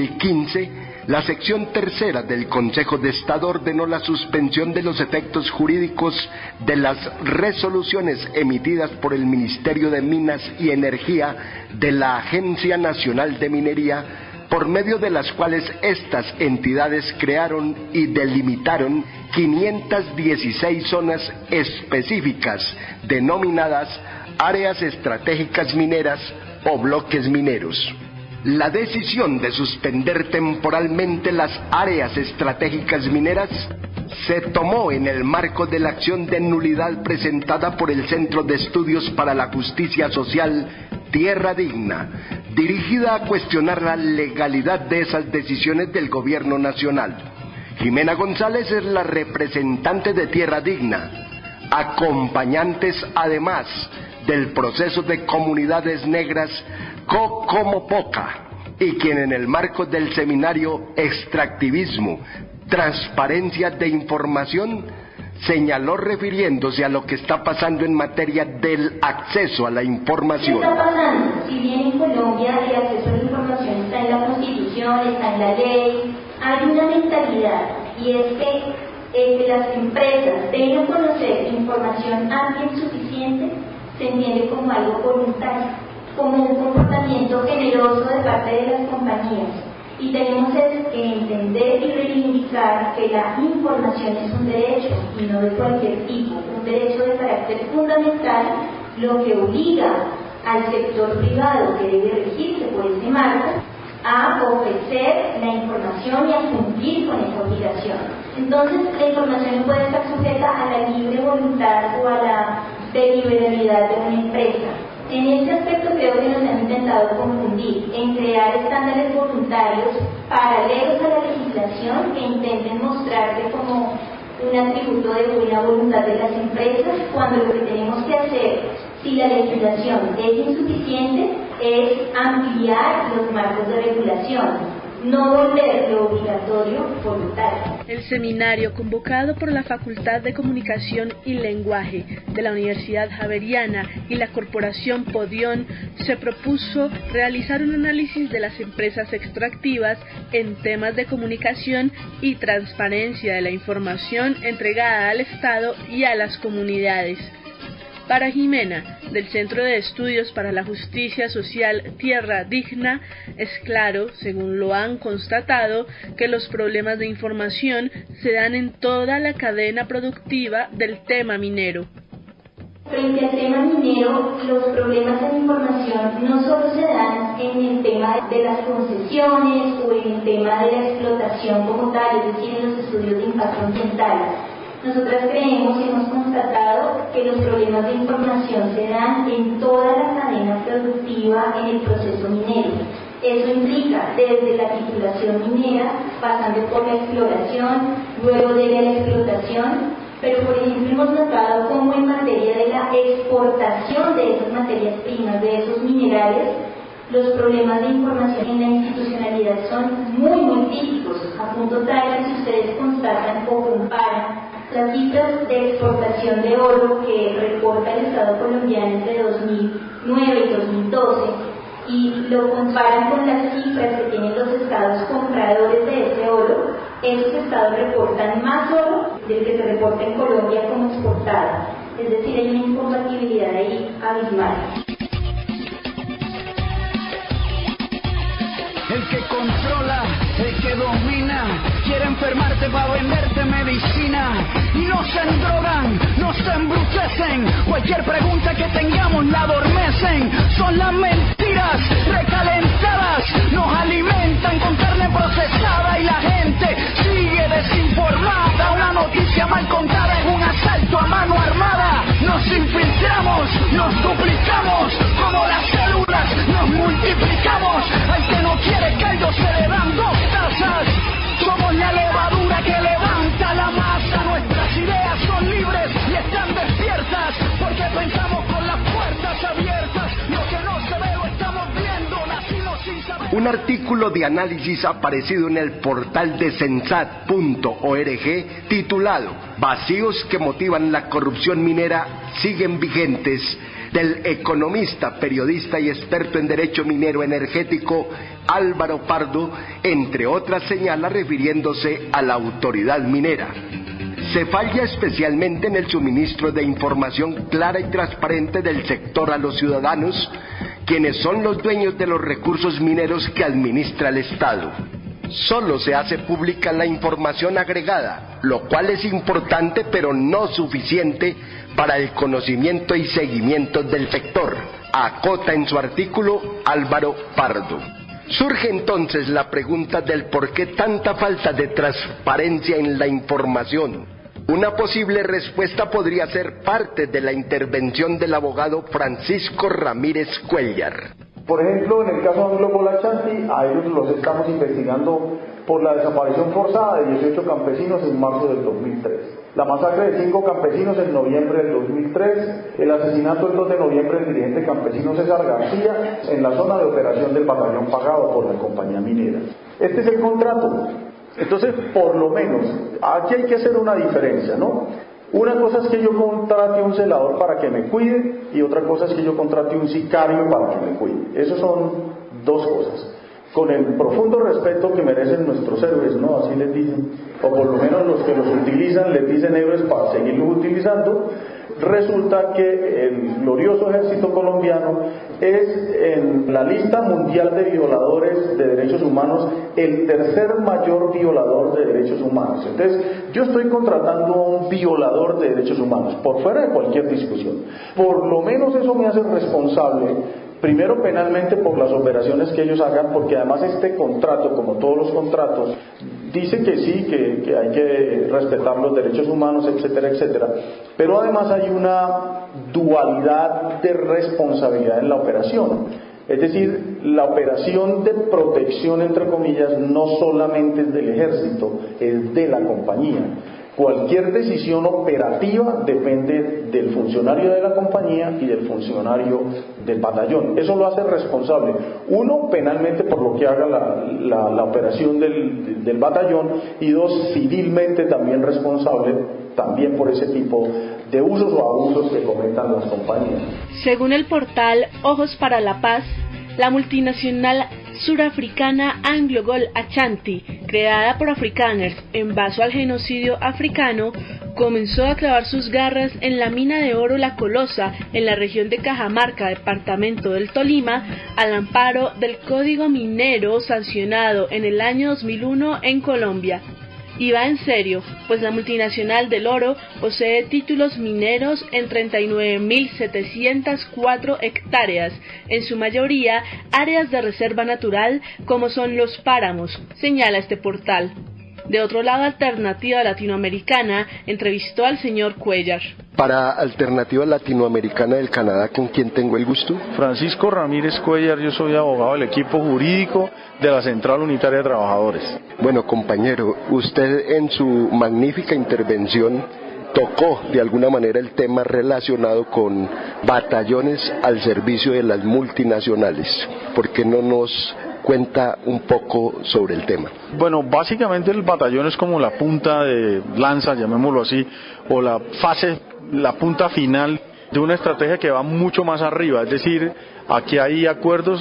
2015, la sección tercera del Consejo de Estado ordenó la suspensión de los efectos jurídicos de las resoluciones emitidas por el Ministerio de Minas y Energía de la Agencia Nacional de Minería, por medio de las cuales estas entidades crearon y delimitaron 516 zonas específicas denominadas áreas estratégicas mineras o bloques mineros. La decisión de suspender temporalmente las áreas estratégicas mineras se tomó en el marco de la acción de nulidad presentada por el Centro de Estudios para la Justicia Social Tierra Digna, dirigida a cuestionar la legalidad de esas decisiones del gobierno nacional. Jimena González es la representante de Tierra Digna, acompañantes además del proceso de comunidades negras Cocomopoca, y quien en el marco del seminario Extractivismo, Transparencia de Información, señaló refiriéndose a lo que está pasando en materia del acceso a la información. ¿Qué está pasando? Si bien en Colombia el acceso a la información está en la Constitución, está en la ley, hay una mentalidad, y es que las empresas den a conocer información amplia y suficiente se entiende como algo voluntario, como un comportamiento generoso de parte de las compañías. Y tenemos que entender y reivindicar que la información es un derecho y no de cualquier tipo, un derecho de carácter fundamental, lo que obliga al sector privado que debe regirse por este marco a ofrecer la información y a cumplir con esa obligación. Entonces, la información no puede estar sujeta a la libre voluntad o a la deliberalidad de una empresa. En este aspecto creo que nos han intentado confundir en crear estándares voluntarios paralelos a la legislación que intenten mostrarse como un atributo de buena voluntad de las empresas, cuando lo que tenemos que hacer, si la legislación es insuficiente, es ampliar los marcos de regulación, no volverlo obligatorio voluntario. El seminario, convocado por la Facultad de Comunicación y Lenguaje de la Universidad Javeriana y la Corporación Podión, se propuso realizar un análisis de las empresas extractivas en temas de comunicación y transparencia de la información entregada al Estado y a las comunidades. Para Jimena, del Centro de Estudios para la Justicia Social Tierra Digna, es claro, según lo han constatado, que los problemas de información se dan en toda la cadena productiva del tema minero. Frente al tema minero, los problemas de información no solo se dan en el tema de las concesiones o en el tema de la explotación como tal, es decir, en los estudios de impacto ambiental. Nosotras creemos y hemos constatado que los problemas de información se dan en toda la cadena productiva en el proceso minero. Eso implica desde la titulación minera, pasando por la exploración, luego de la explotación, pero por ejemplo hemos notado cómo en materia de la exportación de esas materias primas, de esos minerales, los problemas de información en la institucionalidad son muy típicos, a punto tal que si ustedes constatan o comparan las cifras de exportación de oro que reporta el Estado colombiano entre 2009 y 2012 y lo comparan con las cifras que tienen los estados compradores de ese oro, esos estados reportan más oro del que se reporta en Colombia como exportado. Es decir, hay una incompatibilidad ahí abismal. El que controla, el que domina, quiere enfermarte para venderte medicina. Y nos endrogan, nos embrutecen, cualquier pregunta que tengamos la adormecen. Son las mentiras recalentadas, nos alimentan con carne procesada y la gente sigue desinformada. Una noticia mal contada es un asalto a mano armada. Nos infiltramos, nos duplicamos, como las células nos multiplicamos. Al que no quiere caldo se le dan 2 tazas. Somos la levadura que levanta la masa. Nuestras ideas son libres y están despiertas, porque pensamos con las puertas abiertas. Lo que no se ve lo estamos viendo, nacimos sin saber. Un artículo de análisis aparecido en el portal de Sensat.org titulado "Vacíos que motivan la corrupción minera siguen vigentes", del economista, periodista y experto en derecho minero energético Álvaro Pardo, entre otras señala refiriéndose a la autoridad minera. Se falla especialmente en el suministro de información clara y transparente del sector a los ciudadanos, quienes son los dueños de los recursos mineros que administra el Estado. Solo se hace pública la información agregada, lo cual es importante pero no suficiente para el conocimiento y seguimiento del sector, acota en su artículo Álvaro Pardo. Surge entonces la pregunta del por qué tanta falta de transparencia en la información. Una posible respuesta podría ser parte de la intervención del abogado Francisco Ramírez Cuellar. Por ejemplo, en el caso de Anglo Ashanti, a ellos los estamos investigando por la desaparición forzada de 18 campesinos en marzo del 2003, la masacre de 5 campesinos en noviembre del 2003, el asesinato el 2 de noviembre del dirigente campesino César García en la zona de operación del batallón pagado por la compañía minera. Este es el contrato. Entonces, por lo menos, aquí hay que hacer una diferencia, ¿no? Una cosa es que yo contrate un celador para que me cuide y otra cosa es que yo contrate un sicario para que me cuide. Esas son 2 cosas. Con el profundo respeto que merecen nuestros héroes, ¿no? Así les dicen, o por lo menos los que los utilizan les dicen héroes para seguirlos utilizando, resulta que el glorioso ejército colombiano es en la lista mundial de violadores de derechos humanos el tercer mayor violador de derechos humanos. Entonces, yo estoy contratando a un violador de derechos humanos, por fuera de cualquier discusión. Por lo menos eso me hace responsable, primero penalmente por las operaciones que ellos hagan, porque además este contrato, como todos los contratos, dice que sí, que hay que respetar los derechos humanos, etcétera, etcétera, pero además hay una dualidad de responsabilidad en la operación. Es decir, la operación de protección, entre comillas, no solamente es del ejército, es de la compañía. Cualquier decisión operativa depende del funcionario de la compañía y del funcionario del batallón. Eso lo hace responsable, uno, penalmente por lo que haga la operación del batallón, y dos, civilmente también responsable, también por ese tipo de usos o abusos que cometan las compañías. Según el portal Ojos para la Paz, la multinacional surafricana AngloGold Ashanti, creada por afrikaners en base al genocidio africano, comenzó a clavar sus garras en la mina de oro La Colosa, en la región de Cajamarca, departamento del Tolima, al amparo del Código Minero sancionado en el año 2001 en Colombia. Y va en serio, pues la multinacional del oro posee títulos mineros en 39.704 hectáreas, en su mayoría áreas de reserva natural como son los páramos, señala este portal. De otro lado, Alternativa Latinoamericana entrevistó al señor Cuellar. Para Alternativa Latinoamericana del Canadá, ¿con quién tengo el gusto? Francisco Ramírez Cuellar, yo soy abogado del equipo jurídico de la Central Unitaria de Trabajadores. Bueno, compañero, usted en su magnífica intervención tocó de alguna manera el tema relacionado con batallones al servicio de las multinacionales. ¿Por qué no nos cuenta un poco sobre el tema? Bueno, básicamente el batallón es como la punta de lanza, llamémoslo así, o la punta final de una estrategia que va mucho más arriba. Es decir, aquí hay acuerdos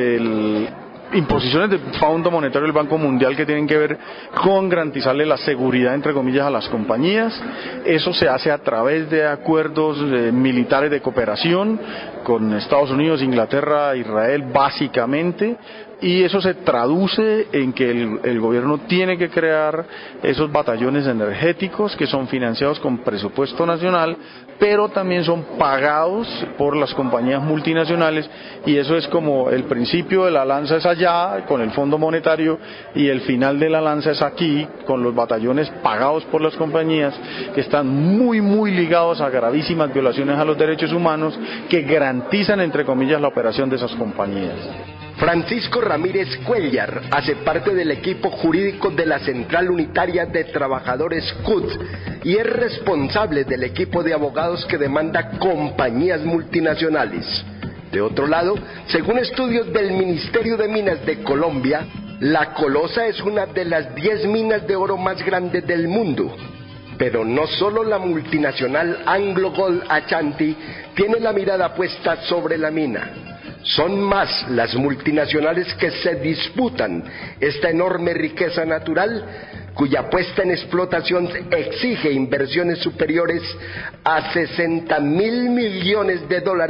imposiciones del Fondo Monetario del Banco Mundial que tienen que ver con garantizarle la seguridad, entre comillas, a las compañías. Eso se hace a través de acuerdos militares de cooperación con Estados Unidos, Inglaterra, Israel, básicamente, y eso se traduce en que el gobierno tiene que crear esos batallones energéticos que son financiados con presupuesto nacional, pero también son pagados por las compañías multinacionales, y eso es como el principio de la lanza es allá con el Fondo Monetario y el final de la lanza es aquí con los batallones pagados por las compañías, que están muy muy ligados a gravísimas violaciones a los derechos humanos que garantizan, entre comillas, la operación de esas compañías. Francisco Ramírez Cuellar hace parte del equipo jurídico de la Central Unitaria de Trabajadores CUT y es responsable del equipo de abogados que demanda compañías multinacionales. De otro lado, según estudios del Ministerio de Minas de Colombia, La Colosa es una de las 10 minas de oro más grandes del mundo. Pero no solo la multinacional AngloGold Ashanti tiene la mirada puesta sobre la mina. Son más las multinacionales que se disputan esta enorme riqueza natural, cuya puesta en explotación exige inversiones superiores a $60.000 millones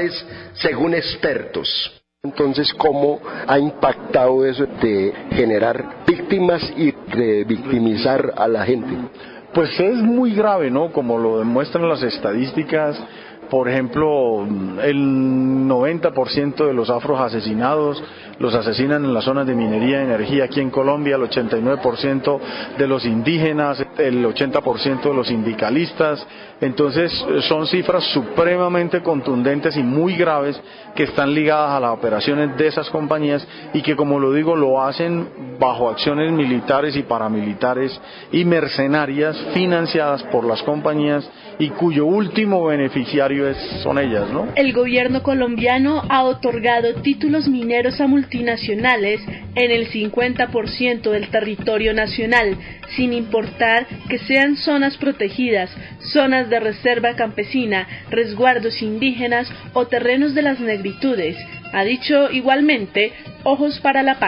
según expertos. Entonces, ¿cómo ha impactado eso de generar víctimas y de victimizar a la gente? Pues es muy grave, ¿no? Como lo demuestran las estadísticas. Por ejemplo, el 90% de los afros asesinados los asesinan en las zonas de minería y energía aquí en Colombia, el 89% de los indígenas, el 80% de los sindicalistas. Entonces son cifras supremamente contundentes y muy graves que están ligadas a las operaciones de esas compañías y que, como lo digo, lo hacen bajo acciones militares y paramilitares y mercenarias financiadas por las compañías y cuyo último beneficiario son ellas, ¿no? El gobierno colombiano ha otorgado títulos mineros a multinacionales en el 50% del territorio nacional, sin importar que sean zonas protegidas, zonas de reserva campesina, resguardos indígenas o terrenos de las negritudes, ha dicho igualmente Ojos para la Paz.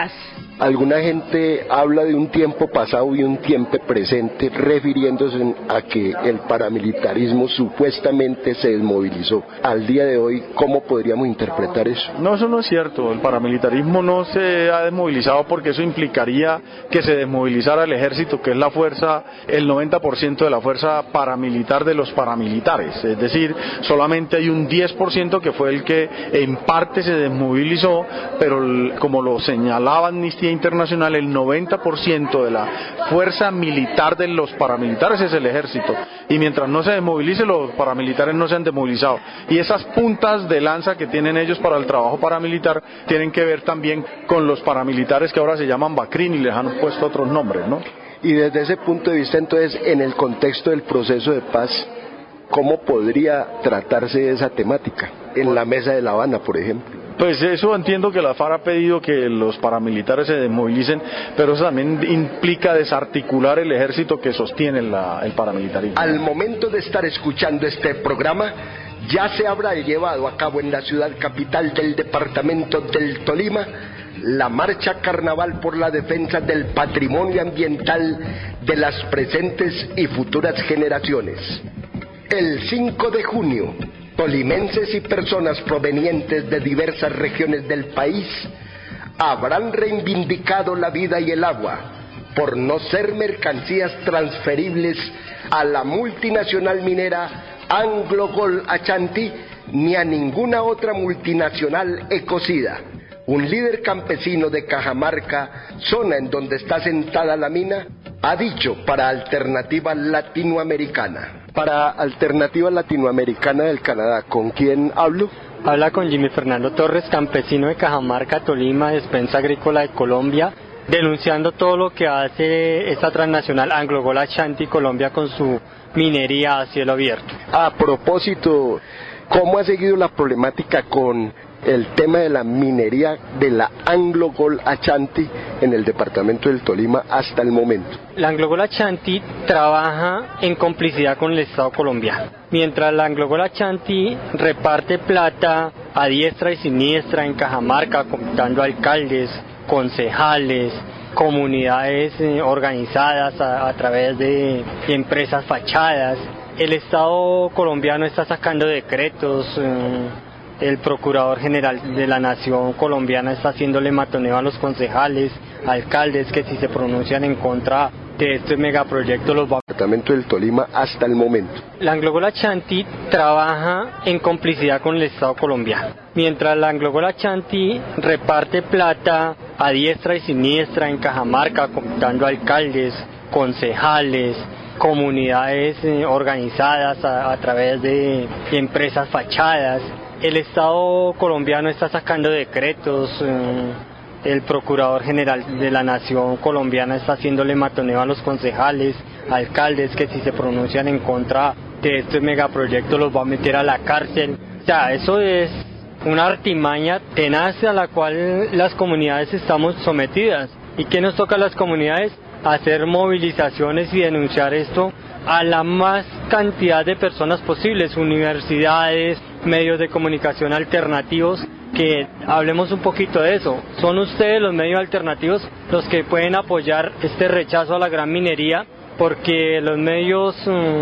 Alguna gente habla de un tiempo pasado y un tiempo presente, refiriéndose a que el paramilitarismo supuestamente se desmovilizó. Al día de hoy, ¿cómo podríamos interpretar eso? No, eso no es cierto. El paramilitarismo no se ha desmovilizado porque eso implicaría que se desmovilizara el ejército, que es la fuerza, el 90% de la fuerza paramilitar de los paramilitares. Es decir, solamente hay un 10% que fue el que en parte se desmovilizó, pero como lo señalaba Amnistía Internacional, el 90% de la fuerza militar de los paramilitares es el ejército, y mientras no se desmovilice, los paramilitares no se han desmovilizado, y esas puntas de lanza que tienen ellos para el trabajo paramilitar tienen que ver también con los paramilitares que ahora se llaman Bacrín y les han puesto otros nombres, ¿no? Y desde ese punto de vista, entonces, en el contexto del proceso de paz, ¿cómo podría tratarse esa temática en la mesa de La Habana, por ejemplo? Pues eso entiendo que la FARC ha pedido que los paramilitares se desmovilicen, pero eso también implica desarticular el ejército que sostiene el paramilitarismo. Al momento de estar escuchando este programa, ya se habrá llevado a cabo en la ciudad capital del departamento del Tolima la marcha carnaval por la defensa del patrimonio ambiental de las presentes y futuras generaciones. El 5 de junio, tolimenses y personas provenientes de diversas regiones del país habrán reivindicado la vida y el agua por no ser mercancías transferibles a la multinacional minera Anglo Gold Ashanti ni a ninguna otra multinacional ecocida. Un líder campesino de Cajamarca, zona en donde está sentada la mina, ha dicho para Alternativa Latinoamericana. Para Alternativa Latinoamericana del Canadá, ¿con quién hablo? Habla con Jimmy Fernando Torres, campesino de Cajamarca, Tolima, Despensa Agrícola de Colombia, denunciando todo lo que hace esta transnacional Anglo Gold Ashanti Colombia con su minería a cielo abierto. A propósito, ¿cómo ha seguido la problemática con el tema de la minería de la Anglo Gold Ashanti en el departamento del Tolima hasta el momento? La Anglo Gold Ashanti trabaja en complicidad con el Estado colombiano. Mientras la Anglo Gold Ashanti reparte plata a diestra y siniestra en Cajamarca, cooptando alcaldes, concejales, comunidades organizadas a través de empresas fachadas, el Estado colombiano está sacando decretos. El Procurador General de la Nación colombiana está haciéndole matoneo a los concejales, alcaldes, que si se pronuncian en contra de este megaproyecto los va a... Departamento del Tolima hasta el momento. La Anglo Gold Ashanti trabaja en complicidad con el Estado colombiano. Mientras la Anglo Gold Ashanti reparte plata a diestra y siniestra en Cajamarca, cooptando alcaldes, concejales, comunidades organizadas a través de empresas fachadas, el Estado colombiano está sacando decretos, el Procurador General de la Nación colombiana está haciéndole matoneo a los concejales, alcaldes, que si se pronuncian en contra de este megaproyecto los va a meter a la cárcel. O sea, eso es una artimaña tenaz a la cual las comunidades estamos sometidas. ¿Y qué nos toca a las comunidades? Hacer movilizaciones y denunciar esto a la más cantidad de personas posibles, universidades, medios de comunicación alternativos, que hablemos un poquito de eso. Son ustedes los medios alternativos los que pueden apoyar este rechazo a la gran minería, porque los medios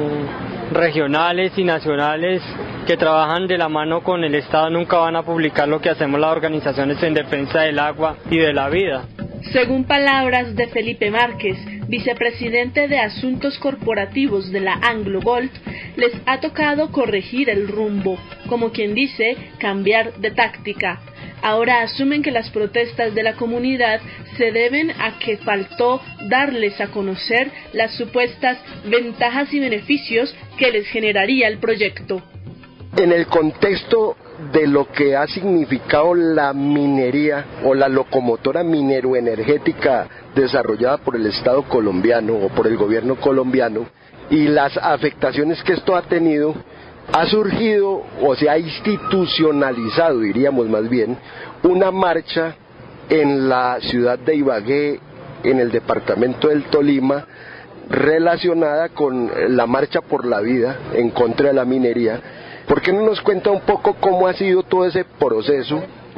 regionales y nacionales que trabajan de la mano con el Estado nunca van a publicar lo que hacemos las organizaciones en defensa del agua y de la vida. Según palabras de Felipe Márquez, vicepresidente de Asuntos Corporativos de la Anglo Gold, les ha tocado corregir el rumbo, como quien dice, cambiar de táctica. Ahora asumen que las protestas de la comunidad se deben a que faltó darles a conocer las supuestas ventajas y beneficios que les generaría el proyecto. En el contexto de lo que ha significado la minería o la locomotora mineroenergética desarrollada por el Estado colombiano o por el gobierno colombiano y las afectaciones que esto ha tenido, ha surgido o se ha institucionalizado, diríamos más bien, una marcha en la ciudad de Ibagué, en el departamento del Tolima, relacionada con la marcha por la vida en contra de la minería. ¿Por qué no nos cuenta un poco cómo ha sido todo ese proceso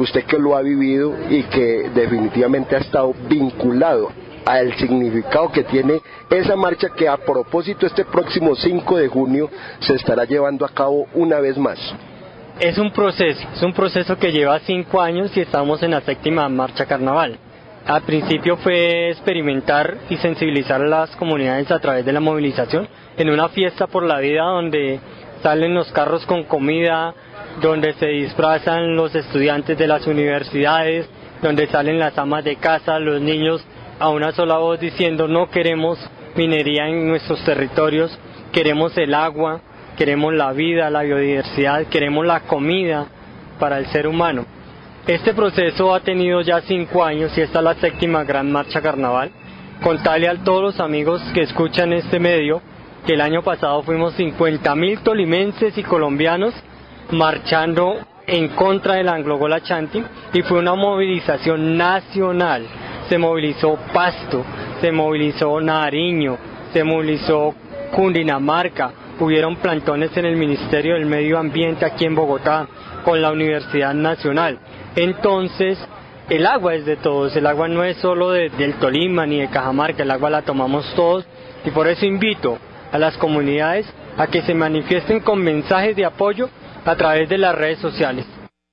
usted que lo ha vivido y que definitivamente ha estado vinculado al significado que tiene esa marcha que a propósito este próximo 5 de junio se estará llevando a cabo una vez más. Es un proceso que lleva 5 años y estamos en la 7ª marcha carnaval. Al principio fue experimentar y sensibilizar a las comunidades a través de la movilización en una fiesta por la vida donde salen los carros con comida, donde se disfrazan los estudiantes de las universidades, donde salen las amas de casa, los niños a una sola voz diciendo no queremos minería en nuestros territorios, queremos el agua, queremos la vida, la biodiversidad, queremos la comida para el ser humano. Este proceso ha tenido ya 5 años y esta es la 7ª Gran Marcha Carnaval. Contarle a todos los amigos que escuchan este medio que el año pasado fuimos 50.000 tolimenses y colombianos marchando en contra del Anglo-Gol Ashanti y fue una movilización nacional. Se movilizó Pasto, se movilizó Nariño, se movilizó Cundinamarca, hubieron plantones en el Ministerio del Medio Ambiente aquí en Bogotá, con la Universidad Nacional. Entonces, el agua es de todos, el agua no es solo del Tolima ni de Cajamarca, el agua la tomamos todos y por eso invito a las comunidades a que se manifiesten con mensajes de apoyo a través de las redes sociales.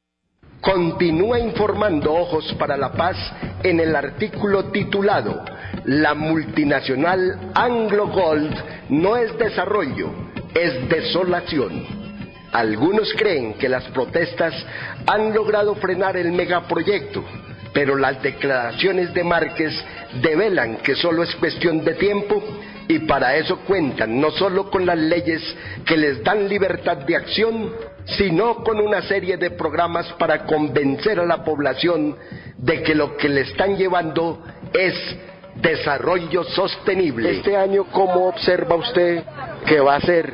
Continúa informando Ojos para la Paz en el artículo titulado La multinacional Anglo Gold no es desarrollo, es desolación. Algunos creen que las protestas han logrado frenar el megaproyecto, pero las declaraciones de Márquez develan que solo es cuestión de tiempo y para eso cuentan no solo con las leyes que les dan libertad de acción, sino con una serie de programas para convencer a la población de que lo que le están llevando es desarrollo sostenible. Este año, ¿cómo observa usted que va a ser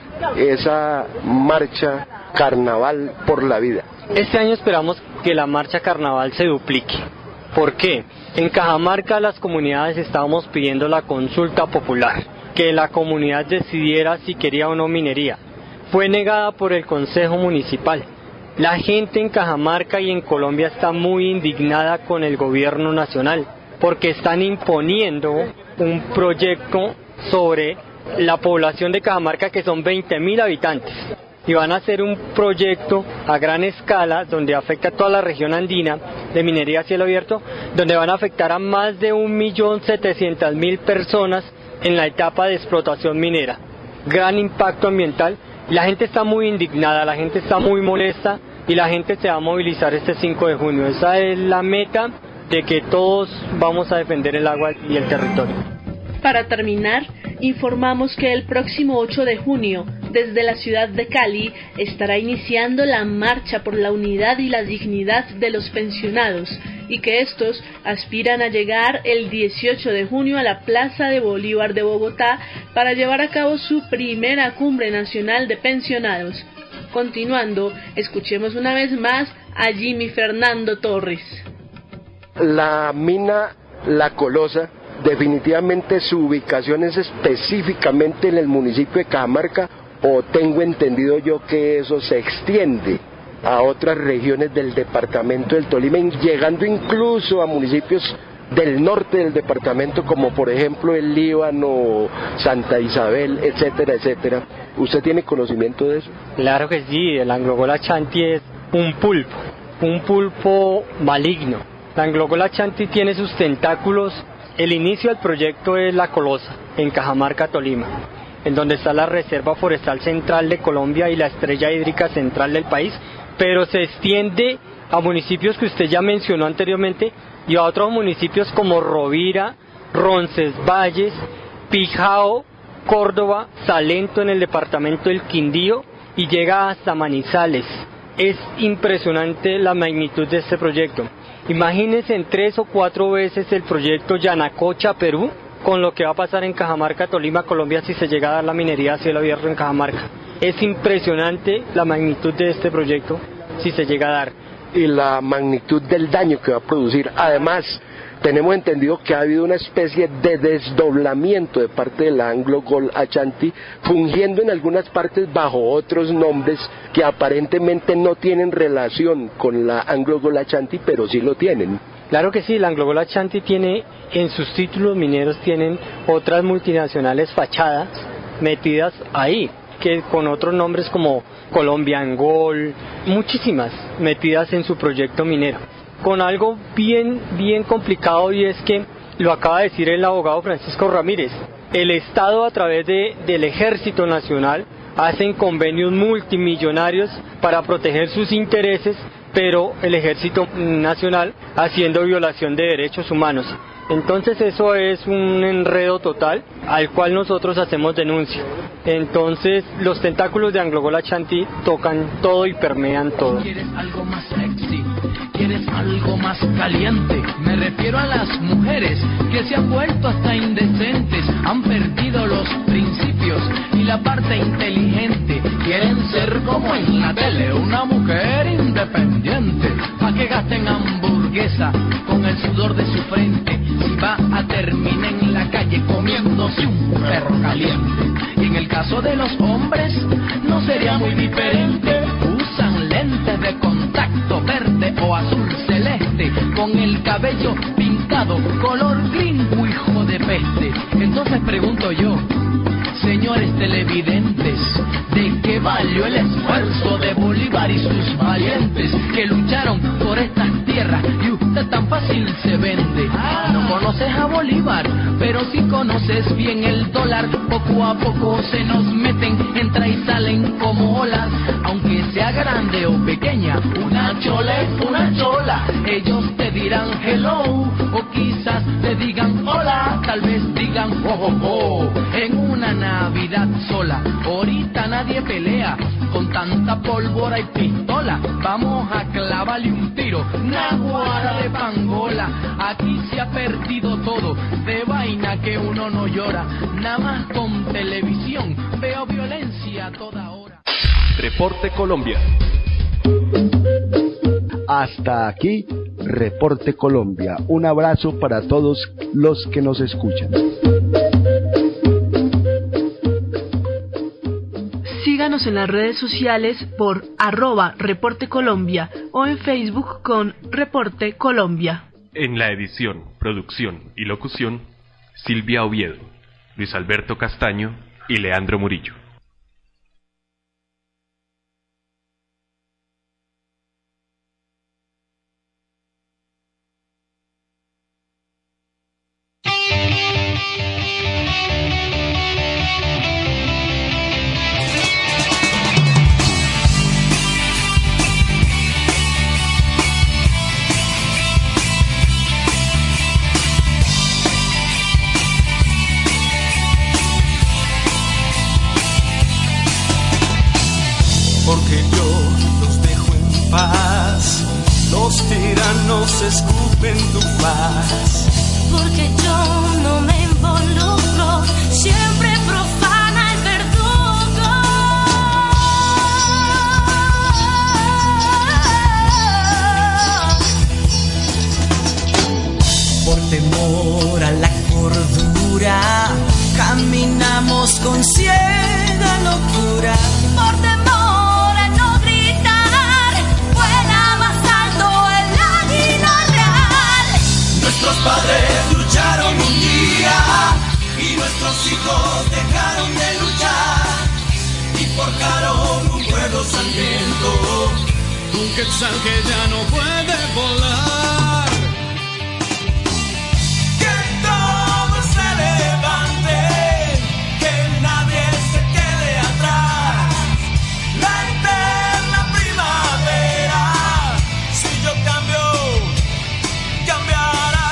esa marcha carnaval por la vida? Este año esperamos que la marcha carnaval se duplique. ¿Por qué? En Cajamarca las comunidades estábamos pidiendo la consulta popular, que la comunidad decidiera si quería o no minería. Fue negada por el Consejo Municipal. La gente en Cajamarca y en Colombia está muy indignada con el gobierno nacional, porque están imponiendo un proyecto sobre la población de Cajamarca que son 20.000 habitantes. Y van a hacer un proyecto a gran escala donde afecta a toda la región andina de minería a cielo abierto, donde van a afectar a más de 1.700.000 personas en la etapa de explotación minera. Gran impacto ambiental. La gente está muy indignada, la gente está muy molesta y la gente se va a movilizar este 5 de junio. Esa es la meta de que todos vamos a defender el agua y el territorio. Para terminar, informamos que el próximo 8 de junio, desde la ciudad de Cali, estará iniciando la marcha por la unidad y la dignidad de los pensionados, y que estos aspiran a llegar el 18 de junio a la Plaza de Bolívar de Bogotá para llevar a cabo su primera cumbre nacional de pensionados. Continuando, escuchemos una vez más a Jimmy Fernando Torres. La mina La Colosa, definitivamente su ubicación es específicamente en el municipio de Cajamarca, o tengo entendido yo que eso se extiende a otras regiones del departamento del Tolima, llegando incluso a municipios del norte del departamento, como por ejemplo el Líbano, Santa Isabel, etcétera, etcétera. ¿Usted tiene conocimiento de eso? Claro que sí, el Anglo-Gol Ashanti es un pulpo maligno. El Anglo-Gol Ashanti tiene sus tentáculos. El inicio del proyecto es La Colosa, en Cajamarca, Tolima, en donde está la Reserva Forestal Central de Colombia y la estrella hídrica central del país, pero se extiende a municipios que usted ya mencionó anteriormente y a otros municipios como Rovira, Roncesvalles, Pijao, Córdoba, Salento en el departamento del Quindío y llega hasta Manizales. Es impresionante la magnitud de este proyecto. Imagínense en 3 o 4 veces el proyecto Yanacocha, Perú, con lo que va a pasar en Cajamarca, Tolima, Colombia, si se llega a dar la minería a cielo abierto en Cajamarca. Es impresionante la magnitud de este proyecto si se llega a dar. Y la magnitud del daño que va a producir. Además, tenemos entendido que ha habido una especie de desdoblamiento de parte de la Anglo-Gol Ashanti, fungiendo en algunas partes bajo otros nombres que aparentemente no tienen relación con la Anglo-Gol Ashanti, pero sí lo tienen. Claro que sí, la Anglo-Gol Ashanti tiene, en sus títulos mineros tienen otras multinacionales fachadas metidas ahí, que con otros nombres como Colombian Gold, muchísimas metidas en su proyecto minero. Con algo bien complicado, y es que lo acaba de decir el abogado Francisco Ramírez, el Estado a través del Ejército Nacional hacen convenios multimillonarios para proteger sus intereses, pero el Ejército Nacional haciendo violación de derechos humanos. Entonces eso es un enredo total al cual nosotros hacemos denuncia. Entonces los tentáculos de Anglo-Gol Ashanti tocan todo y permean todo. ¿Quieres algo más sexy? ¿Quieres algo más caliente? Me refiero a las mujeres que se han vuelto hasta indecentes, han perdido los principios y la parte inteligente. Quieren ser como en la tele, una mujer independiente, pa' que gasten hamburguesa con el sudor de su frente, si va a terminar en la calle comiéndose un perro caliente. Y en el caso de los hombres no sería muy diferente, usan lentes de contacto verde o azul celeste, con el cabello pintado color gringo, hijo de peste. Entonces pregunto yo, señores televidentes, ¿de qué valió el esfuerzo de Bolívar y sus valientes que lucharon por estas tierras y usted tan fácil se vende? No conoces a Bolívar, pero si conoces bien el dólar, poco a poco se nos meten, entra y salen como olas, aunque sea grande o pequeña, una chola es una chola. Ellos te dirán hello, o quizás te digan hola, tal vez digan oh, oh, oh, en una Navidad sola. Ahorita nadie pelea con tanta pólvora y pistola, vamos a clavarle un tiro, naguara de pangola. Aquí se ha perdido todo, de vaina que uno no llora, nada más con televisión veo violencia a toda hora. Reporte Colombia. Hasta aquí, Reporte Colombia. Un abrazo para todos los que nos escuchan. Síganos en las redes sociales por @Reporte Colombia o en Facebook con Reporte Colombia. En la edición, producción y locución, Silvia Oviedo, Luis Alberto Castaño y Leandro Murillo. Porque yo los dejo en paz, los tiranos escupen tu paz. Porque yo no me involucro, siempre profana el verdugo. Por temor a la cordura, caminamos con ciega locura. Por temor a no gritar, vuela más alto el águila real. Nuestros padres lucharon un día y nuestros hijos dejaron de luchar y forjaron un pueblo sangriento, un quetzal que ya no puede volar. Que todos se levanten, que nadie se quede atrás. La eterna primavera, si yo cambio, cambiará.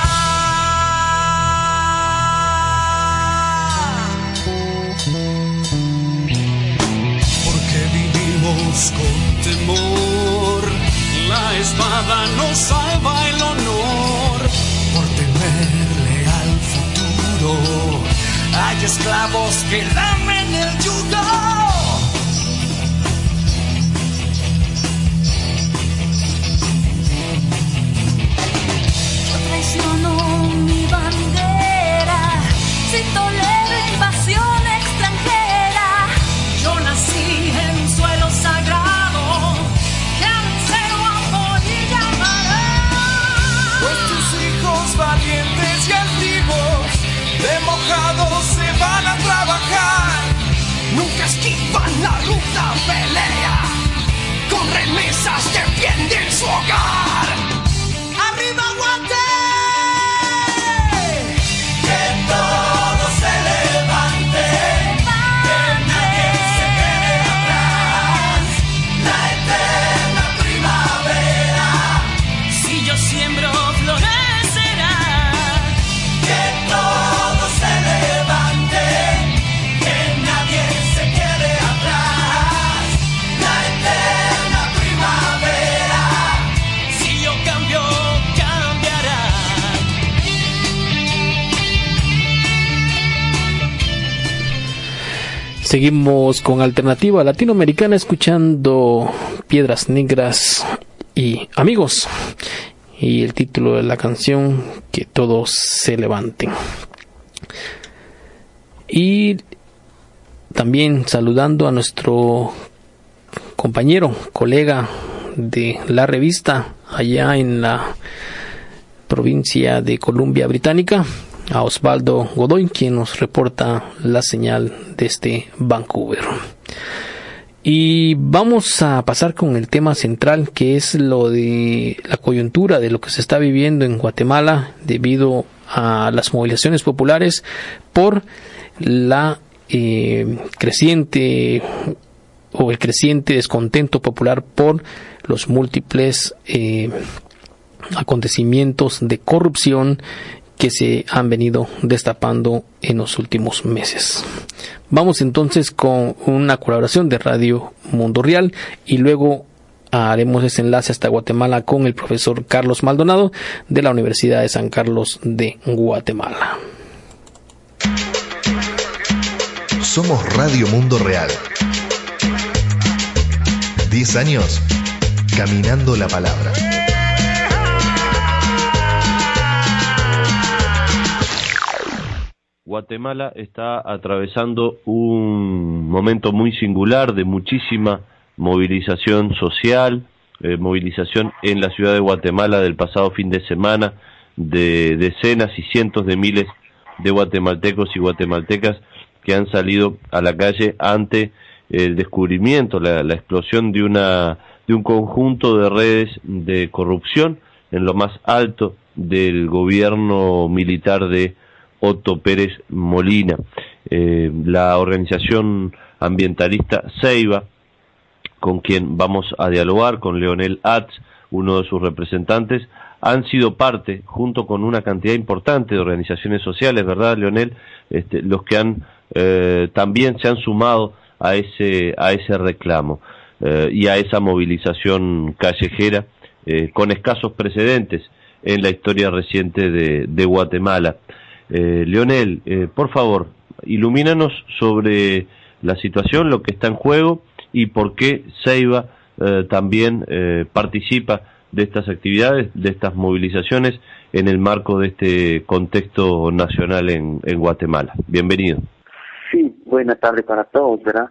Porque vivimos con temor, la espada nos salva el honor. Por temerle al futuro, hay esclavos que lamen el yugo. Yo traiciono esta pelea, con remesas defienden su hogar. ¡Arriba Guate! Que todo se levante, que nadie se quede atrás. La eterna primavera, si yo siembro florecerá. Que todo se levante, que nadie se quede atrás. La eterna primavera, si yo cambio, cambiará. Seguimos con Alternativa Latinoamericana escuchando Piedras Negras y Amigos, y el título de la canción, Que todos se levanten. Y también saludando a nuestro compañero, colega de la revista allá en la provincia de Columbia Británica, a Osvaldo Godoy, quien nos reporta la señal desde Vancouver. Y vamos a pasar con el tema central, que es lo de la coyuntura de lo que se está viviendo en Guatemala debido a las movilizaciones populares por la creciente descontento popular por los múltiples acontecimientos de corrupción que se han venido destapando en los últimos meses. Vamos entonces con una colaboración de Radio Mundo Real y luego haremos ese enlace hasta Guatemala con el profesor Carlos Maldonado de la Universidad de San Carlos de Guatemala. Somos Radio Mundo Real. 10 años caminando la palabra. Guatemala está atravesando un momento muy singular de muchísima movilización social, movilización en la ciudad de Guatemala del pasado fin de semana de decenas y cientos de miles de guatemaltecos y guatemaltecas que han salido a la calle ante el descubrimiento, la explosión de un conjunto de redes de corrupción en lo más alto del gobierno militar de Otto Pérez Molina. La organización ambientalista Ceiba, con quien vamos a dialogar, con Leonel Atz, uno de sus representantes, han sido parte, junto con una cantidad importante de organizaciones sociales, ¿verdad, Leonel? Los que han también se han sumado a ese reclamo y a esa movilización callejera con escasos precedentes en la historia reciente de Guatemala. Leonel, por favor, ilumínanos sobre la situación, lo que está en juego y por qué Ceiba también participa de estas actividades, de estas movilizaciones en el marco de este contexto nacional en Guatemala. Bienvenido. Sí, buena tarde para todos, ¿verdad?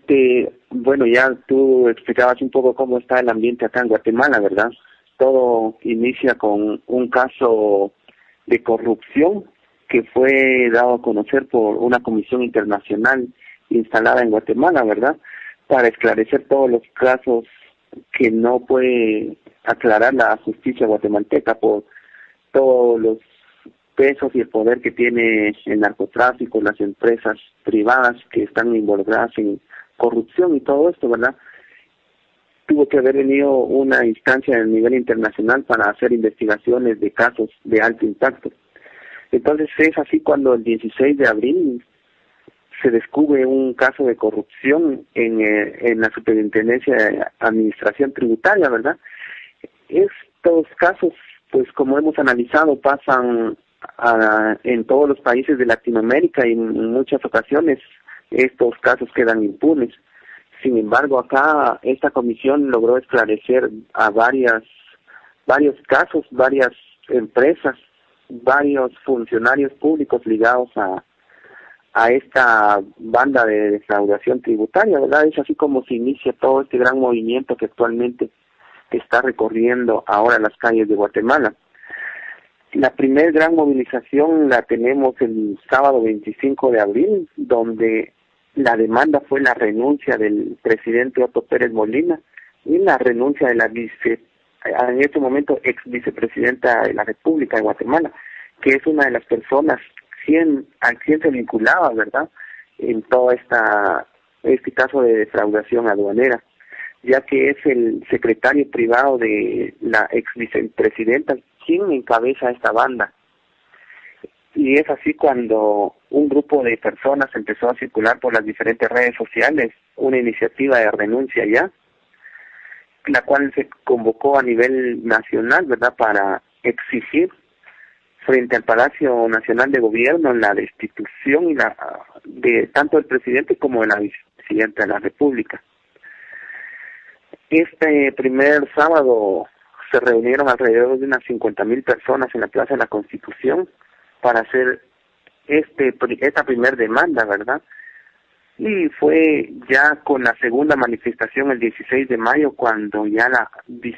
Bueno, ya tú explicabas un poco cómo está el ambiente acá en Guatemala, ¿verdad? Todo inicia con un caso de corrupción que fue dado a conocer por una comisión internacional instalada en Guatemala, ¿verdad? Para esclarecer todos los casos que no puede aclarar la justicia guatemalteca por todos los pesos y el poder que tiene el narcotráfico, las empresas privadas que están involucradas en corrupción y todo esto, ¿verdad? Tuvo que haber venido una instancia a nivel internacional para hacer investigaciones de casos de alto impacto. Entonces es así cuando el 16 de abril se descubre un caso de corrupción en la Superintendencia de Administración Tributaria, ¿verdad? Estos casos, pues como hemos analizado, pasan en todos los países de Latinoamérica y en muchas ocasiones estos casos quedan impunes. Sin embargo, acá esta comisión logró esclarecer a varios casos, varias empresas, varios funcionarios públicos ligados a esta banda de defraudación tributaria, ¿verdad? Es así como se inicia todo este gran movimiento que actualmente está recorriendo ahora las calles de Guatemala. La primera gran movilización la tenemos el sábado 25 de abril, donde la demanda fue la renuncia del presidente Otto Pérez Molina y la renuncia de la en este momento ex vicepresidenta de la República de Guatemala, que es una de las personas a quien se vinculaba, ¿verdad?, en todo este caso de defraudación aduanera, ya que es el secretario privado de la ex vicepresidenta quien encabeza esta banda. Y es así cuando un grupo de personas empezó a circular por las diferentes redes sociales una iniciativa de renuncia ya, la cual se convocó a nivel nacional, ¿verdad?, para exigir frente al Palacio Nacional de Gobierno la destitución de tanto del presidente como de la vicepresidenta de la República. Este primer sábado se reunieron alrededor de unas 50,000 personas en la Plaza de la Constitución para hacer esta primer demanda, ¿verdad? Y fue ya con la segunda manifestación el 16 de mayo cuando ya la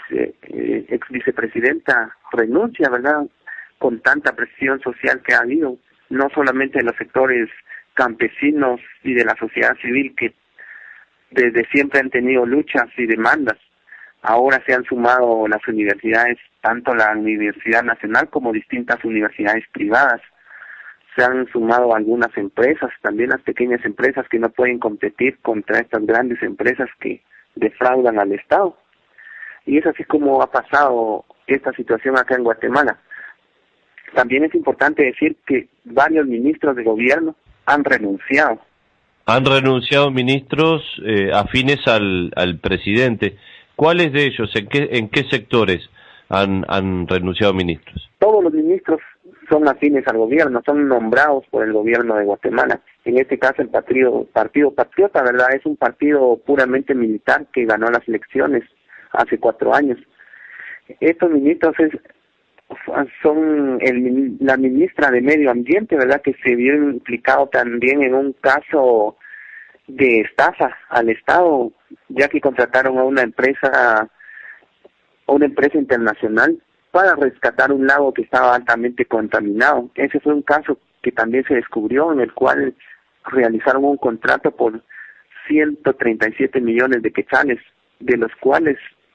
ex vicepresidenta renuncia, ¿verdad?, con tanta presión social que ha habido, no solamente de los sectores campesinos y de la sociedad civil que desde siempre han tenido luchas y demandas. Ahora se han sumado las universidades, tanto la Universidad Nacional como distintas universidades privadas. Se han sumado algunas empresas, también las pequeñas empresas que no pueden competir contra estas grandes empresas que defraudan al Estado. Y es así como ha pasado esta situación acá en Guatemala. También es importante decir que varios ministros de gobierno han renunciado. Han renunciado ministros afines al presidente. ¿Cuáles de ellos, en qué sectores han renunciado ministros? Todos los ministros son afines al gobierno, son nombrados por el gobierno de Guatemala. En este caso el Partido Patriota, ¿verdad?, es un partido puramente militar que ganó las elecciones hace 4 años. Estos ministros son la ministra de Medio Ambiente, ¿verdad?, que se vio implicado también en un caso de estafa al Estado, ya que contrataron a una empresa internacional para rescatar un lago que estaba altamente contaminado. Ese fue un caso que también se descubrió, en el cual realizaron un contrato por 137 millones de quetzales, de los cuales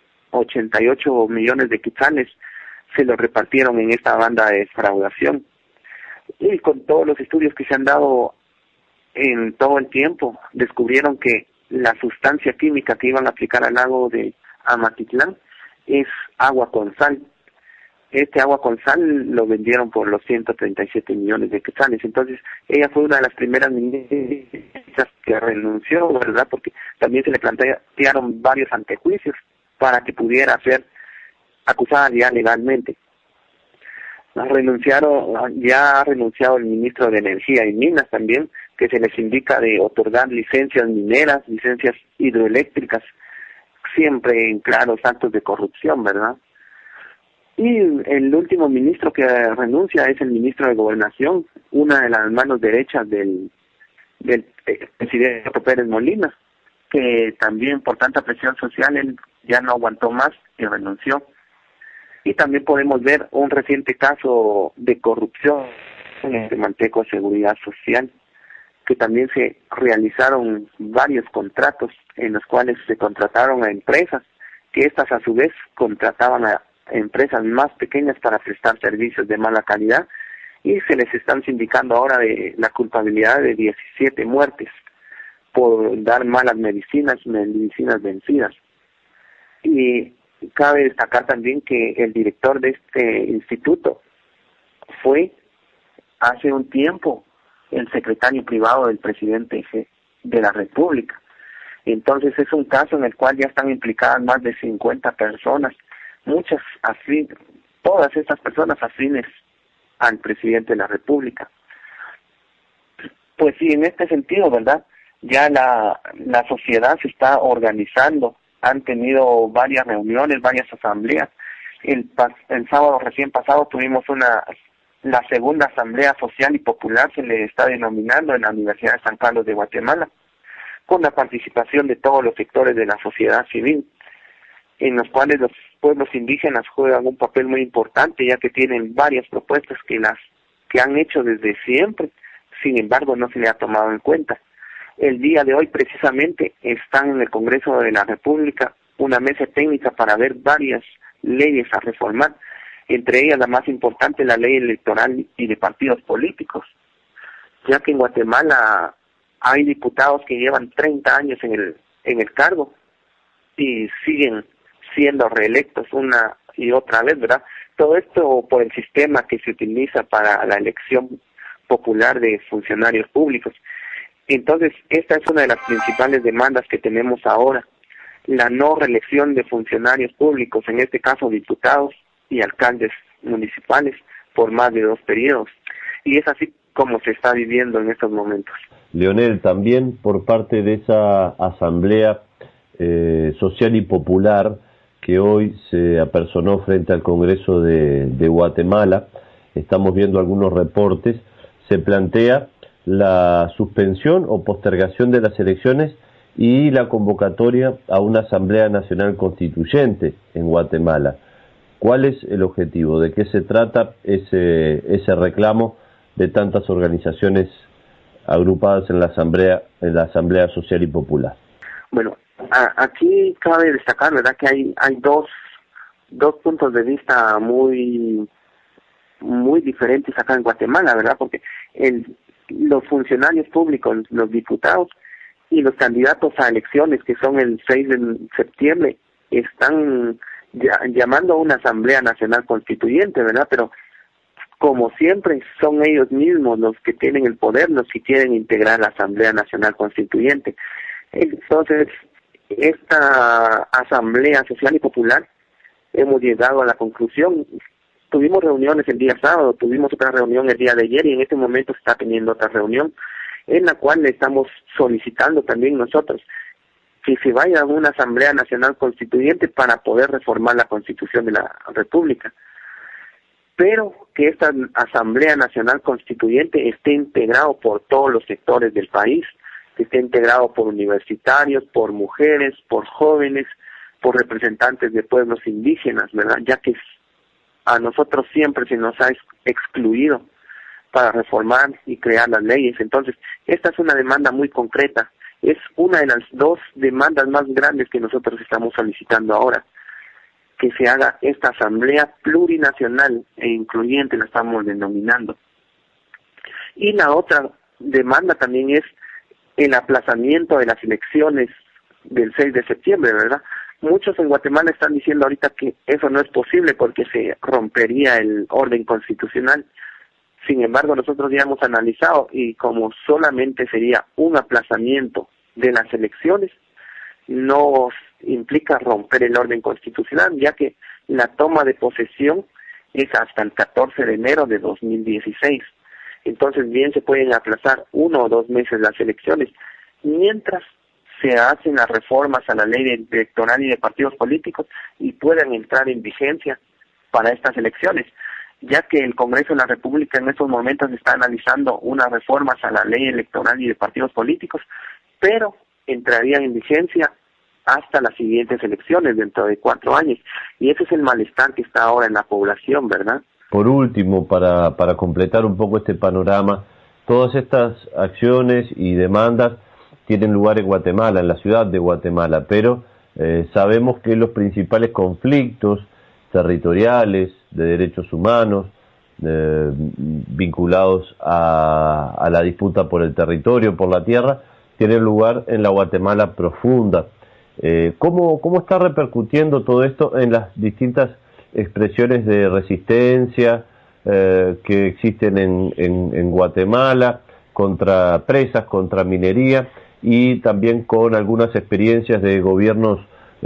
88 millones de quetzales se los repartieron en esta banda de defraudación. Y con todos los estudios que se han dado en todo el tiempo, descubrieron que la sustancia química que iban a aplicar al lago de Amatitlán es agua con sal. Este agua con sal lo vendieron por los 137 millones de quetzales. Entonces, ella fue una de las primeras ministras que renunció, ¿verdad?, porque también se le plantearon varios antejuicios para que pudiera ser acusada ya legalmente. Ya ha renunciado el ministro de Energía y Minas también, que se les indica de otorgar licencias mineras, licencias hidroeléctricas, siempre en claros actos de corrupción, ¿verdad? Y el último ministro que renuncia es el ministro de Gobernación, una de las manos derechas del presidente Otto Pérez Molina, que también por tanta presión social él ya no aguantó más y renunció. Y también podemos ver un reciente caso de corrupción en el Guatemalteco de Seguridad Social, que también se realizaron varios contratos en los cuales se contrataron a empresas, que estas a su vez contrataban a empresas más pequeñas para prestar servicios de mala calidad, y se les están sindicando ahora de la culpabilidad de 17 muertes por dar malas medicinas vencidas. Y cabe destacar también que el director de este instituto fue hace un tiempo el secretario privado del presidente de la República. Entonces es un caso en el cual ya están implicadas más de 50 personas, todas estas personas afines al presidente de la República. Pues sí, en este sentido, ¿verdad?, ya la sociedad se está organizando. Han tenido varias reuniones, varias asambleas. El sábado recién pasado tuvimos la segunda asamblea social y popular, se le está denominando, en la Universidad de San Carlos de Guatemala, con la participación de todos los sectores de la sociedad civil, en los cuales los pueblos indígenas juegan un papel muy importante, ya que tienen varias propuestas que han hecho desde siempre, sin embargo no se le ha tomado en cuenta. El día de hoy precisamente están en el Congreso de la República una mesa técnica para ver varias leyes a reformar, entre ellas la más importante, la ley electoral y de partidos políticos, ya que en Guatemala hay diputados que llevan 30 años en el cargo y siguen siendo reelectos una y otra vez, ¿verdad? Todo esto por el sistema que se utiliza para la elección popular de funcionarios públicos. Entonces, esta es una de las principales demandas que tenemos ahora, la no reelección de funcionarios públicos, en este caso diputados y alcaldes municipales, por más de 2 periodos. Y es así como se está viviendo en estos momentos. Leonel, también por parte de esa asamblea social y popular que hoy se apersonó frente al Congreso de Guatemala, estamos viendo algunos reportes, se plantea la suspensión o postergación de las elecciones y la convocatoria a una Asamblea Nacional Constituyente en Guatemala. ¿Cuál es el objetivo? ¿De qué se trata ese reclamo de tantas organizaciones agrupadas en la Asamblea Social y Popular? Bueno, aquí cabe destacar, ¿verdad?, que hay dos puntos de vista muy diferentes acá en Guatemala, ¿verdad? Porque los funcionarios públicos, los diputados y los candidatos a elecciones, que son el 6 de septiembre, están llamando a una Asamblea Nacional Constituyente, ¿verdad? Pero como siempre son ellos mismos los que tienen el poder, los que quieren integrar la Asamblea Nacional Constituyente. Entonces, esta Asamblea Social y Popular hemos llegado a la conclusión. Tuvimos reuniones el día sábado, tuvimos otra reunión el día de ayer y en este momento se está teniendo otra reunión en la cual le estamos solicitando también nosotros que se vaya a una Asamblea Nacional Constituyente para poder reformar la Constitución de la República, pero que esta Asamblea Nacional Constituyente esté integrado por todos los sectores del país, que esté integrado por universitarios, por mujeres, por jóvenes, por representantes de pueblos indígenas, ¿verdad? Ya que a nosotros siempre se nos ha excluido para reformar y crear las leyes. Entonces, esta es una demanda muy concreta. Es una de las 2 demandas más grandes que nosotros estamos solicitando ahora, que se haga esta asamblea plurinacional e incluyente, la estamos denominando. Y la otra demanda también es el aplazamiento de las elecciones del 6 de septiembre, ¿verdad? Muchos en Guatemala están diciendo ahorita que eso no es posible porque se rompería el orden constitucional. Sin embargo, nosotros ya hemos analizado y como solamente sería un aplazamiento de las elecciones, no implica romper el orden constitucional, ya que la toma de posesión es hasta el 14 de enero de 2016. Entonces, bien se pueden aplazar 1 o 2 meses las elecciones, mientras se hacen las reformas a la ley electoral y de partidos políticos y puedan entrar en vigencia para estas elecciones, ya que el Congreso de la República en estos momentos está analizando unas reformas a la ley electoral y de partidos políticos, pero entrarían en vigencia hasta las siguientes elecciones dentro de 4 años, y ese es el malestar que está ahora en la población, ¿verdad? Por último, para completar un poco este panorama, todas estas acciones y demandas tienen lugar en Guatemala, en la ciudad de Guatemala, pero sabemos que los principales conflictos territoriales, de derechos humanos, vinculados a la disputa por el territorio, por la tierra, tienen lugar en la Guatemala profunda. ¿Cómo está repercutiendo todo esto en las distintas expresiones de resistencia que existen en Guatemala, contra presas, contra minería, y también con algunas experiencias de gobiernos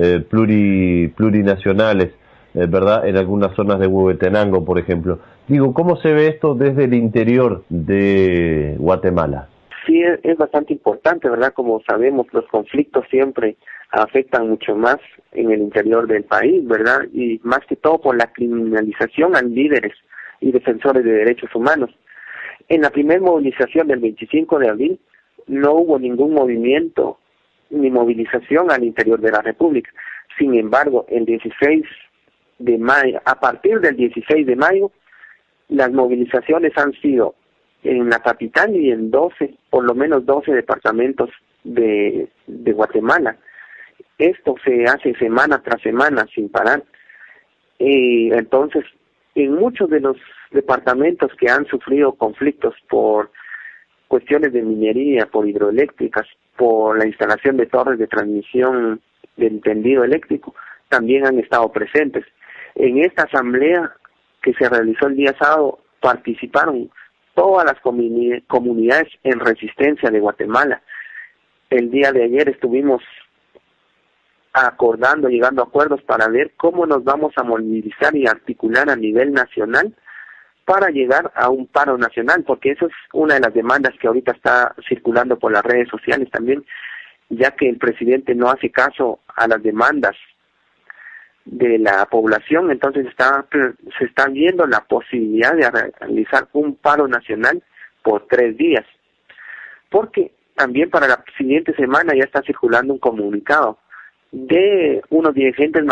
plurinacionales, ¿verdad?, en algunas zonas de Huehuetenango, por ejemplo? Digo, ¿cómo se ve esto desde el interior de Guatemala? Sí, es bastante importante, ¿verdad? Como sabemos, los conflictos siempre afectan mucho más en el interior del país, ¿verdad? Y más que todo por la criminalización a líderes y defensores de derechos humanos. En la primera movilización del 25 de abril no hubo ningún movimiento ni movilización al interior de la República. Sin embargo, el 16 de mayo, a partir del 16 de mayo, las movilizaciones han sido en la capital y en 12, por lo menos 12 departamentos de Guatemala. Esto se hace semana tras semana sin parar. Entonces, en muchos de los departamentos que han sufrido conflictos por cuestiones de minería, por hidroeléctricas, por la instalación de torres de transmisión del tendido eléctrico, también han estado presentes. En esta asamblea que se realizó el día sábado participaron todas las comunidades en resistencia de Guatemala. El día de ayer estuvimos llegando a acuerdos para ver cómo nos vamos a movilizar y articular a nivel nacional para llegar a un paro nacional, porque eso es una de las demandas que ahorita está circulando por las redes sociales también, ya que el presidente no hace caso a las demandas de la población. Entonces se está viendo la posibilidad de realizar un paro nacional por 3 días, porque también para la siguiente semana ya está circulando un comunicado de unos dirigentes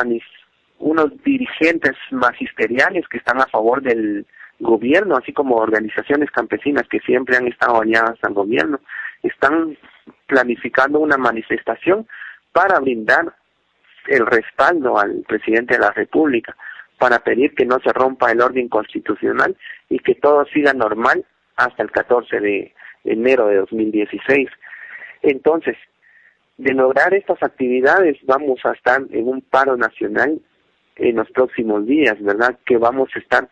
magisteriales que están a favor del gobierno, así como organizaciones campesinas que siempre han estado aliadas al gobierno. Están planificando una manifestación para brindar el respaldo al presidente de la República, para pedir que no se rompa el orden constitucional y que todo siga normal hasta el 14 de enero de 2016. Entonces, de lograr estas actividades, vamos a estar en un paro nacional en los próximos días, ¿verdad? Que vamos a estar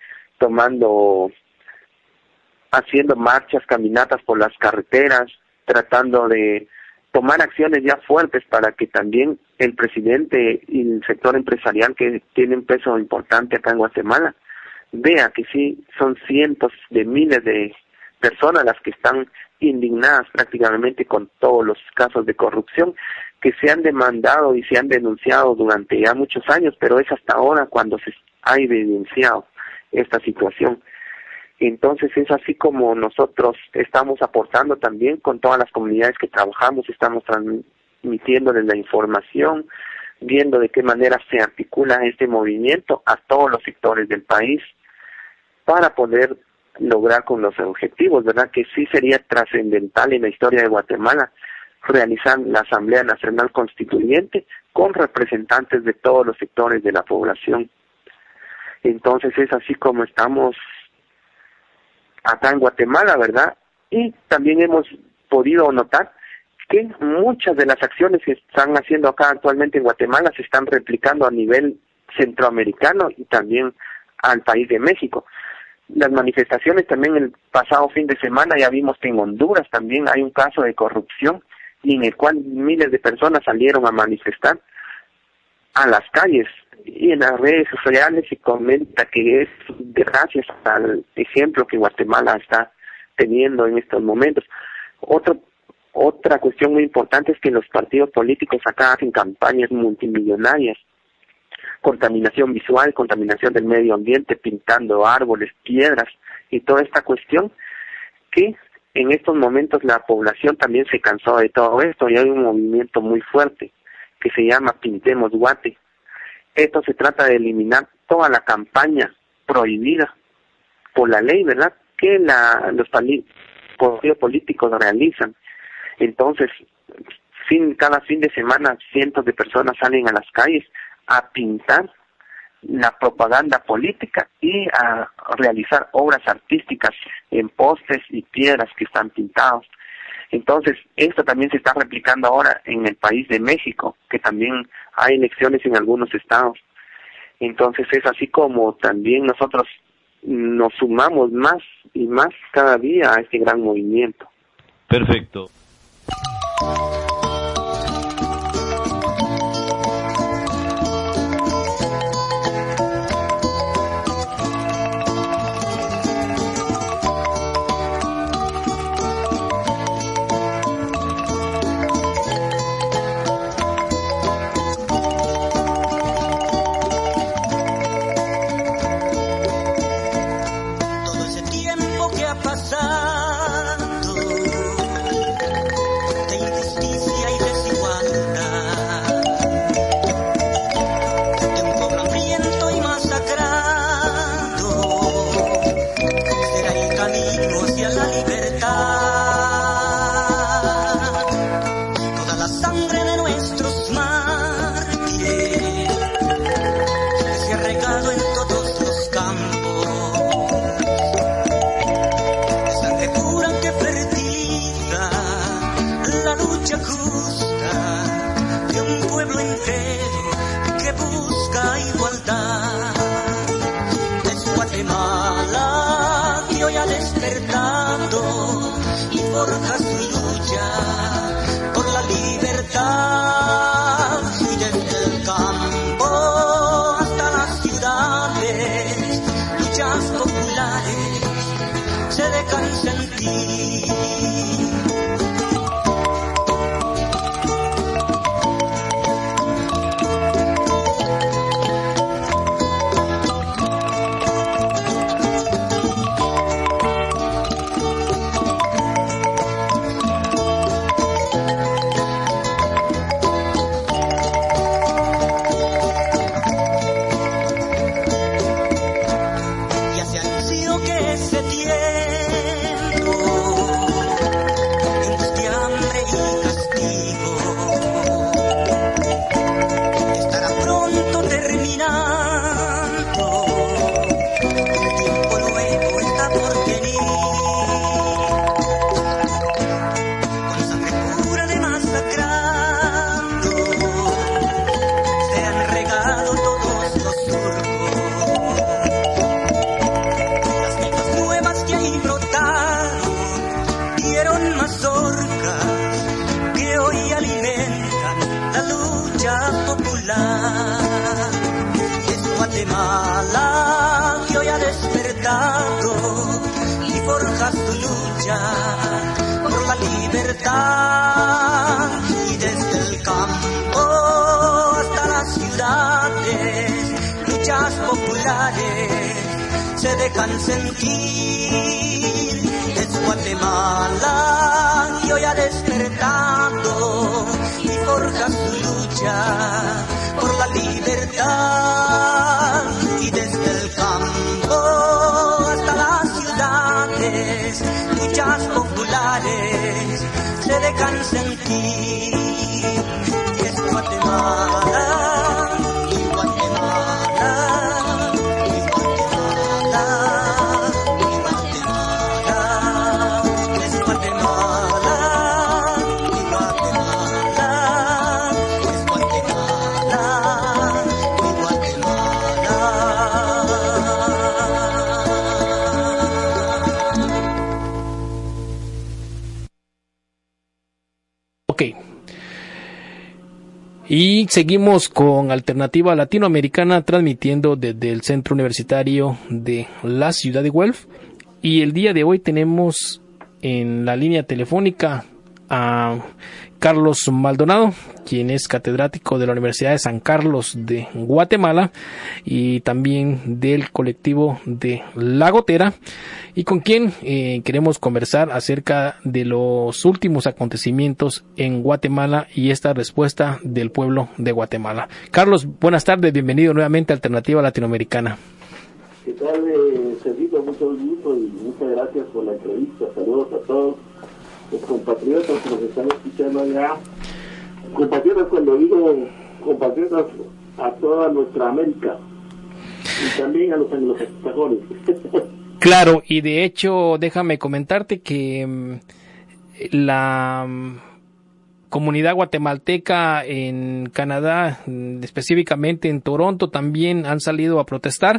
haciendo marchas, caminatas por las carreteras, tratando de tomar acciones ya fuertes para que también el presidente y el sector empresarial, que tienen peso importante acá en Guatemala, vea que sí son cientos de miles de personas las que están indignadas prácticamente con todos los casos de corrupción que se han demandado y se han denunciado durante ya muchos años, pero es hasta ahora cuando se ha evidenciado esta situación. Entonces es así como nosotros estamos aportando también con todas las comunidades que trabajamos, estamos transmitiéndoles la información, viendo de qué manera se articula este movimiento a todos los sectores del país para poder lograr con los objetivos, ¿verdad? Que sí sería trascendental en la historia de Guatemala realizar la Asamblea Nacional Constituyente con representantes de todos los sectores de la población. Entonces es así como estamos acá en Guatemala, ¿verdad? Y también hemos podido notar que muchas de las acciones que están haciendo acá actualmente en Guatemala se están replicando a nivel centroamericano y también al país de México. Las manifestaciones también el pasado fin de semana ya vimos que en Honduras también hay un caso de corrupción y en el cual miles de personas salieron a manifestar a las calles, y en las redes sociales se comenta que es gracias al ejemplo que Guatemala está teniendo en estos momentos. Otra cuestión muy importante es que los partidos políticos acá hacen campañas multimillonarias, contaminación visual, contaminación del medio ambiente, pintando árboles, piedras y toda esta cuestión que en estos momentos la población también se cansó de todo esto y hay un movimiento muy fuerte que se llama Pintemos Guate. Esto se trata de eliminar toda la campaña prohibida por la ley, ¿verdad?, que los partidos políticos realizan. Entonces, cada fin de semana cientos de personas salen a las calles a pintar la propaganda política y a realizar obras artísticas en postes y piedras que están pintados. Entonces, esto también se está replicando ahora en el país de México, que también hay elecciones en algunos estados. Entonces, es así como también nosotros nos sumamos más y más cada día a este gran movimiento. Perfecto. lucha justa de un pueblo entero que busca igualdad. Es Guatemala que hoy ha despertado y forja su lucha por la libertad. Y desde el campo hasta las ciudades, luchas populares se dejan sentir. Guatemala que hoy ha despertado y forja su lucha por la libertad. Y desde el campo hasta las ciudades, luchas populares se dejan sentir. Es Guatemala que hoy ha despertado y forja su lucha por la libertad. Y desde el campo hasta las ciudades, luchas populares se dejan sentir. Es Guatemala, y Guatemala, y Guatemala, y Guatemala. Es Guatemala, y Guatemala, es Guatemala. Ok. Y seguimos con Alternativa Latinoamericana, transmitiendo desde el Centro Universitario de la ciudad de Guelph. Y el día de hoy tenemos en la línea telefónica a Carlos Maldonado, quien es catedrático de la Universidad de San Carlos de Guatemala y también del colectivo de La Gotera, y con quien queremos conversar acerca de los últimos acontecimientos en Guatemala y esta respuesta del pueblo de Guatemala. Carlos, buenas tardes, bienvenido nuevamente a Alternativa Latinoamericana. ¿Qué tal, Sergito? Mucho gusto y muchas gracias por la entrevista. Saludos a todos los compatriotas que nos están escuchando allá. Compatriotas, cuando digo compatriotas, a toda nuestra América y también a los anglosajones. Claro, y de hecho déjame comentarte que la comunidad guatemalteca en Canadá, específicamente en Toronto, también han salido a protestar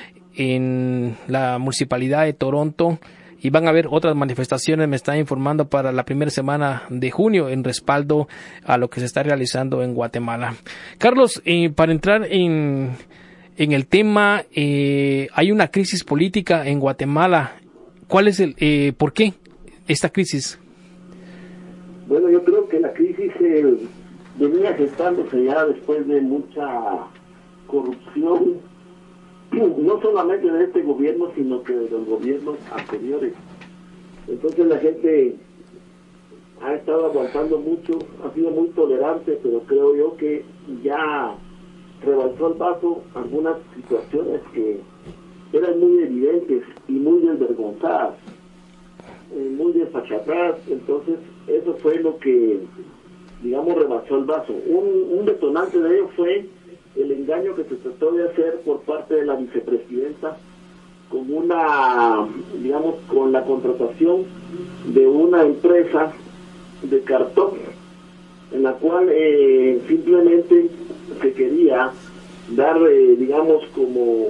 en la municipalidad de Toronto, y van a haber otras manifestaciones, me está informando, para la primera semana de junio en respaldo a lo que se está realizando en Guatemala. Carlos, para entrar en el tema, hay una crisis política en Guatemala. ¿Cuál es por qué esta crisis? Bueno, yo creo que la crisis venía gestándose ya después de mucha corrupción, no solamente de este gobierno, sino que de los gobiernos anteriores. Entonces la gente ha estado aguantando mucho, ha sido muy tolerante, pero creo yo que ya rebalsó el vaso algunas situaciones que eran muy evidentes y muy desvergonzadas, muy desfachatadas. Entonces eso fue lo que, digamos, rebalsó el vaso. Un detonante de ello fue el engaño que se trató de hacer por parte de la vicepresidenta con con la contratación de una empresa de cartón en la cual simplemente se quería dar, digamos, como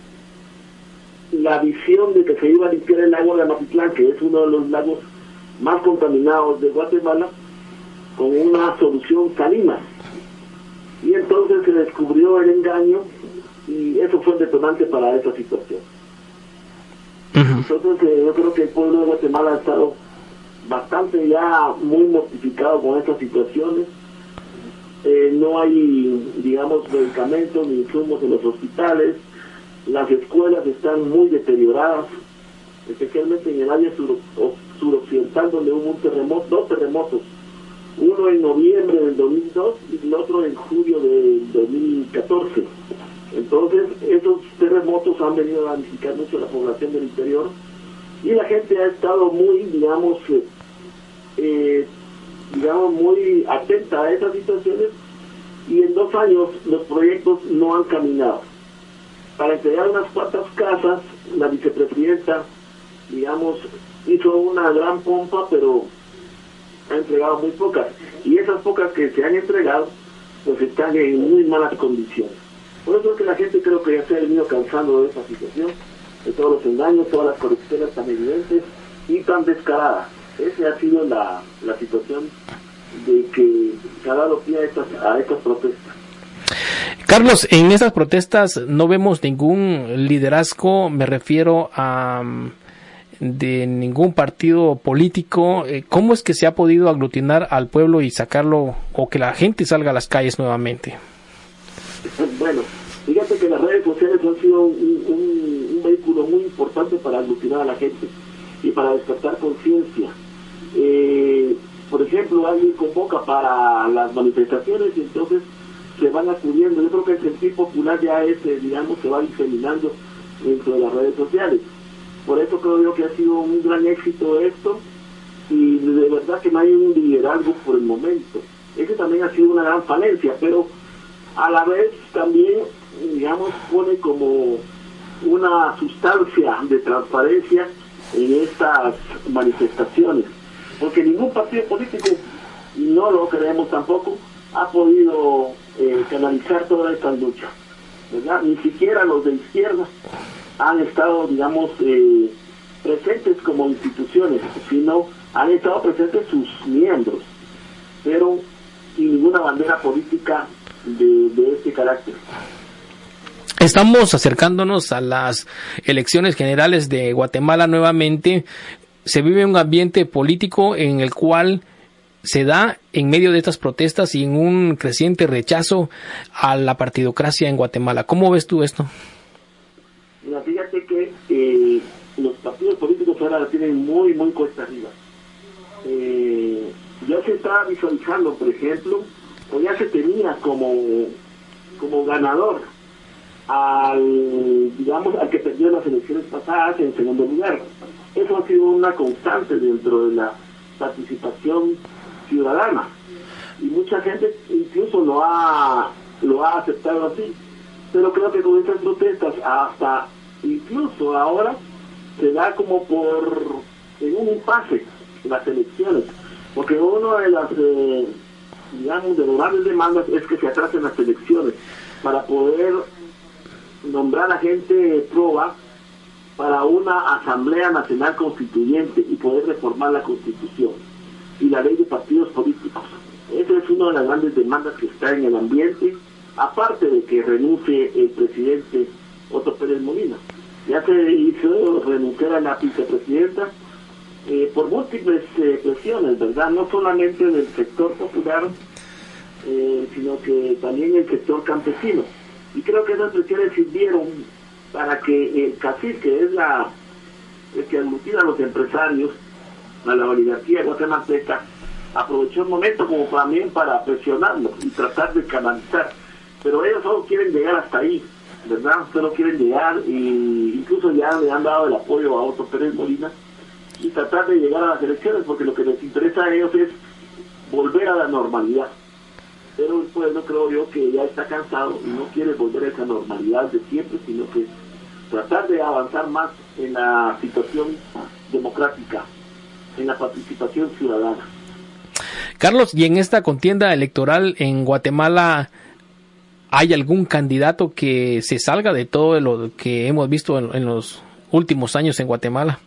la visión de que se iba a limpiar el lago de Amatitlán, que es uno de los lagos más contaminados de Guatemala, con una solución salina. Y entonces se descubrió el engaño y eso fue el detonante para esa situación. Entonces yo creo que el pueblo de Guatemala ha estado bastante ya muy mortificado con estas situaciones. No hay, digamos, medicamentos ni insumos en los hospitales. Las escuelas están muy deterioradas, especialmente en el área suroccidental, donde hubo dos terremotos, uno en noviembre del 2002 y el otro en julio del 2014. Entonces esos terremotos han venido a damnificar mucho a la población del interior y la gente ha estado muy, digamos, muy atenta a esas situaciones, y en 2 años los proyectos no han caminado. Para entregar unas cuantas casas, la vicepresidenta, digamos, hizo una gran pompa, pero ha entregado muy pocas. Y esas pocas que se han entregado, pues están en muy malas condiciones. Por eso es que la gente creo que ya se ha venido cansando de esa situación, de todos los engaños, todas las corrupciones tan evidentes y tan descaradas. Esa ha sido la situación de que se ha dado pie a estas protestas. Carlos, en estas protestas no vemos ningún liderazgo, me refiero a de ningún partido político. ¿Cómo es que se ha podido aglutinar al pueblo y sacarlo, o que la gente salga a las calles nuevamente? Bueno, fíjate que las redes sociales han sido un vehículo muy importante para aglutinar a la gente y para despertar conciencia. Por ejemplo, alguien convoca para las manifestaciones y entonces se van acudiendo. Yo creo que el sentir popular ya es, digamos, se va diseminando dentro de las redes sociales. Por eso creo yo que ha sido un gran éxito esto, y de verdad que no hay un liderazgo por el momento. Ese también ha sido una gran falencia, pero a la vez también, digamos, pone como una sustancia de transparencia en estas manifestaciones, porque ningún partido político, y no lo creemos tampoco, ha podido canalizar toda esta lucha, ¿verdad? Ni siquiera los de izquierda han estado, digamos, presentes como instituciones, sino han estado presentes sus miembros, pero sin ninguna bandera política de este carácter. Estamos acercándonos a las elecciones generales de Guatemala nuevamente. Se vive un ambiente político en el cual se da en medio de estas protestas y en un creciente rechazo a la partidocracia en Guatemala. ¿Cómo ves tú esto? Mira, fíjate que los partidos políticos ahora la tienen muy, muy cuesta arriba. Ya se está visualizando, por ejemplo, o ya se tenía como ganador al que perdió las elecciones pasadas en segundo lugar. Eso ha sido una constante dentro de la participación ciudadana, y mucha gente incluso lo ha aceptado así, pero creo que con estas protestas, hasta incluso ahora, se da como en un impasse las elecciones, porque una de las de las grandes demandas es que se atrasen las elecciones para poder nombrar a gente proba para una Asamblea Nacional Constituyente y poder reformar la Constitución y la ley de partidos políticos. Esa es una de las grandes demandas que está en el ambiente, aparte de que renuncie el presidente Otto Pérez Molina. Ya se hizo renunciar a la vicepresidenta por múltiples presiones, ¿verdad? No solamente del sector popular, sino que también el sector campesino. Y creo que esas presiones sirvieron para que el cacique, que es el que aglutina a los empresarios, a la oligarquía guatemalteca, aprovechó el momento como también para presionarlos y tratar de canalizar. Pero ellos solo quieren llegar hasta ahí, ¿verdad? Solo quieren llegar, y incluso ya le han dado el apoyo a Otto Pérez Molina, y tratar de llegar a las elecciones, porque lo que les interesa a ellos es volver a la normalidad. Pero el pueblo, creo yo, que ya está cansado y no quiere volver a esa normalidad de siempre, sino que tratar de avanzar más en la situación democrática, en la participación ciudadana. Carlos, y en esta contienda electoral en Guatemala, ¿hay algún candidato que se salga de todo lo que hemos visto en los últimos años en Guatemala?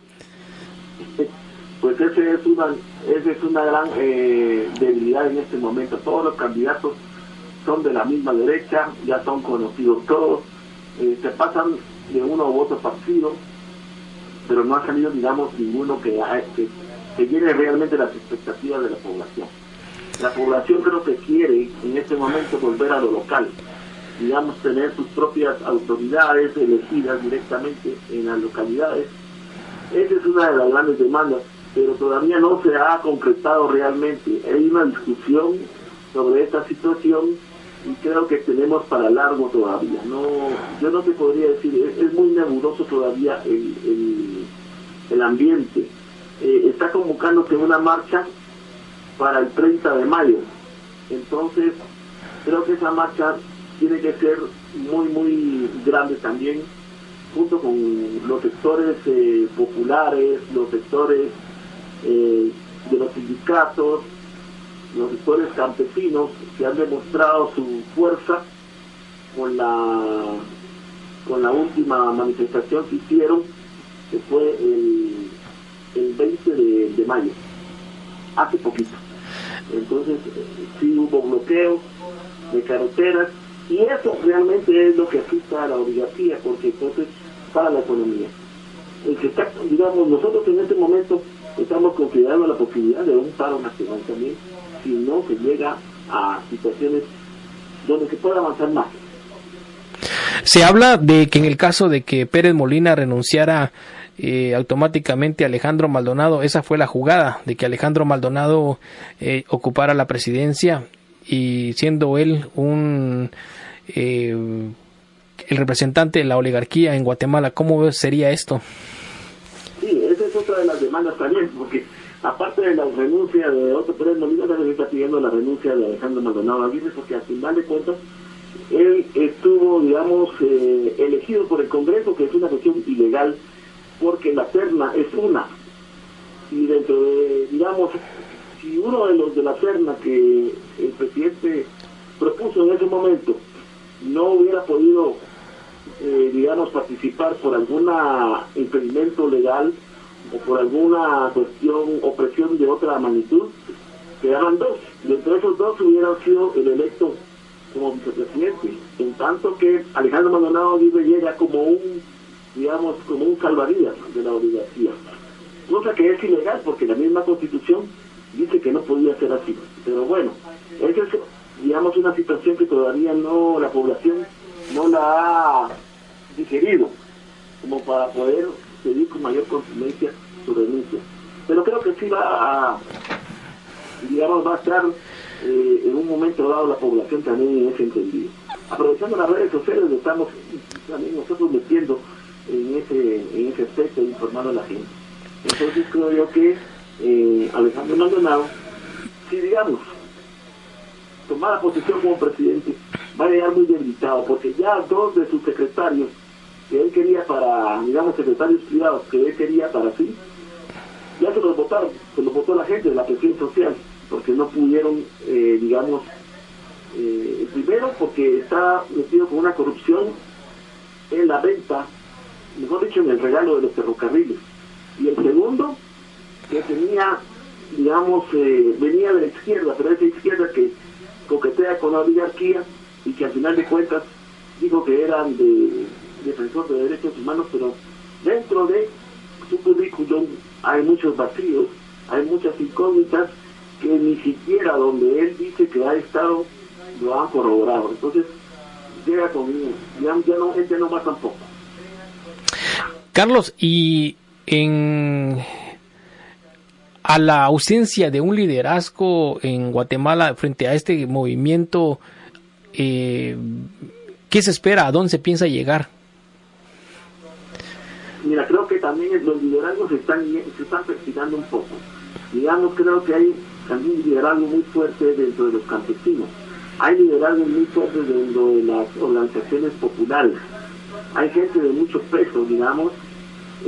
Pues esa es una gran debilidad en este momento. Todos los candidatos son de la misma derecha, ya son conocidos todos, se pasan de uno u otro partido, pero no ha salido, digamos, ninguno que llene realmente las expectativas de la población. La población creo que quiere en este momento volver a lo local, digamos, tener sus propias autoridades elegidas directamente en las localidades. Esa es una de las grandes demandas, pero todavía no se ha concretado realmente. Hay una discusión sobre esta situación y creo que tenemos para largo todavía. Yo no te podría decir, es muy nebuloso todavía el ambiente. Está convocándose una marcha para el 30 de mayo. Entonces, creo que esa marcha tiene que ser muy, muy grande también, junto con los sectores populares, los sectores de los sindicatos, los sectores campesinos que han demostrado su fuerza con la última manifestación que hicieron, que fue el 20 de mayo, hace poquito. Entonces sí hubo bloqueos de carreteras y eso realmente es lo que afecta a la oligarquía, porque entonces para la economía. Digamos, nosotros en este momento estamos considerando la posibilidad de un paro nacional también, si no se llega a situaciones donde se pueda avanzar más. Se habla de que en el caso de que Pérez Molina renunciara automáticamente a Alejandro Maldonado, esa fue la jugada, de que Alejandro Maldonado ocupara la presidencia y siendo él el representante de la oligarquía en Guatemala. ¿Cómo sería esto? Sí, esa es otra de las demandas también, porque aparte de la renuncia de Otto Pérez Molina, también está pidiendo la renuncia de Alejandro Maldonado Aguirre, porque al final de cuentas él estuvo, digamos, elegido por el Congreso, que es una cuestión ilegal, porque la terna es una, y dentro de, digamos, si uno de los de la terna que el presidente propuso en ese momento no hubiera podido digamos, participar por algún impedimento legal o por alguna cuestión o presión de otra magnitud, quedaban dos, y entre esos dos hubieran sido el electo como vicepresidente, en tanto que Alejandro Maldonado Aguirre llega como un salvavidas de la oligarquía, cosa que es ilegal porque la misma Constitución dice que no podía ser así. Pero bueno, esa es, digamos, una situación que todavía la población no la ha digerido como para poder pedir con mayor contundencia su renuncia. Pero creo que sí va a estar en un momento dado la población también en ese entendido. Aprovechando las redes sociales, estamos también nosotros metiendo en ese aspecto, informando a la gente. Entonces creo yo que Alejandro Maldonado, si digamos tomara posición como presidente, va a llegar muy debilitado, porque ya dos de sus secretarios que él quería para, digamos, secretarios privados que él quería para sí, ya se los votaron, se los votó la gente de la presión social, porque no pudieron, primero porque está metido con una corrupción en la venta, mejor dicho, en el regalo de los ferrocarriles, y el segundo, que tenía, digamos, venía de la izquierda, pero esa izquierda que coquetea con la oligarquía y que al final de cuentas dijo que eran defensor de derechos humanos, pero dentro de su currículum hay muchos vacíos, hay muchas incógnitas que ni siquiera donde él dice que ha estado lo han corroborado. Entonces llega conmigo, ya no va tampoco. Carlos, y a la ausencia de un liderazgo en Guatemala frente a este movimiento, ¿qué se espera? ¿A dónde se piensa llegar? Mira, creo que también los liderazgos se están perfilando un poco. Digamos, creo que hay también liderazgo muy fuerte dentro de los campesinos. Hay liderazgos muy fuertes dentro de las organizaciones populares. Hay gente de mucho peso, digamos,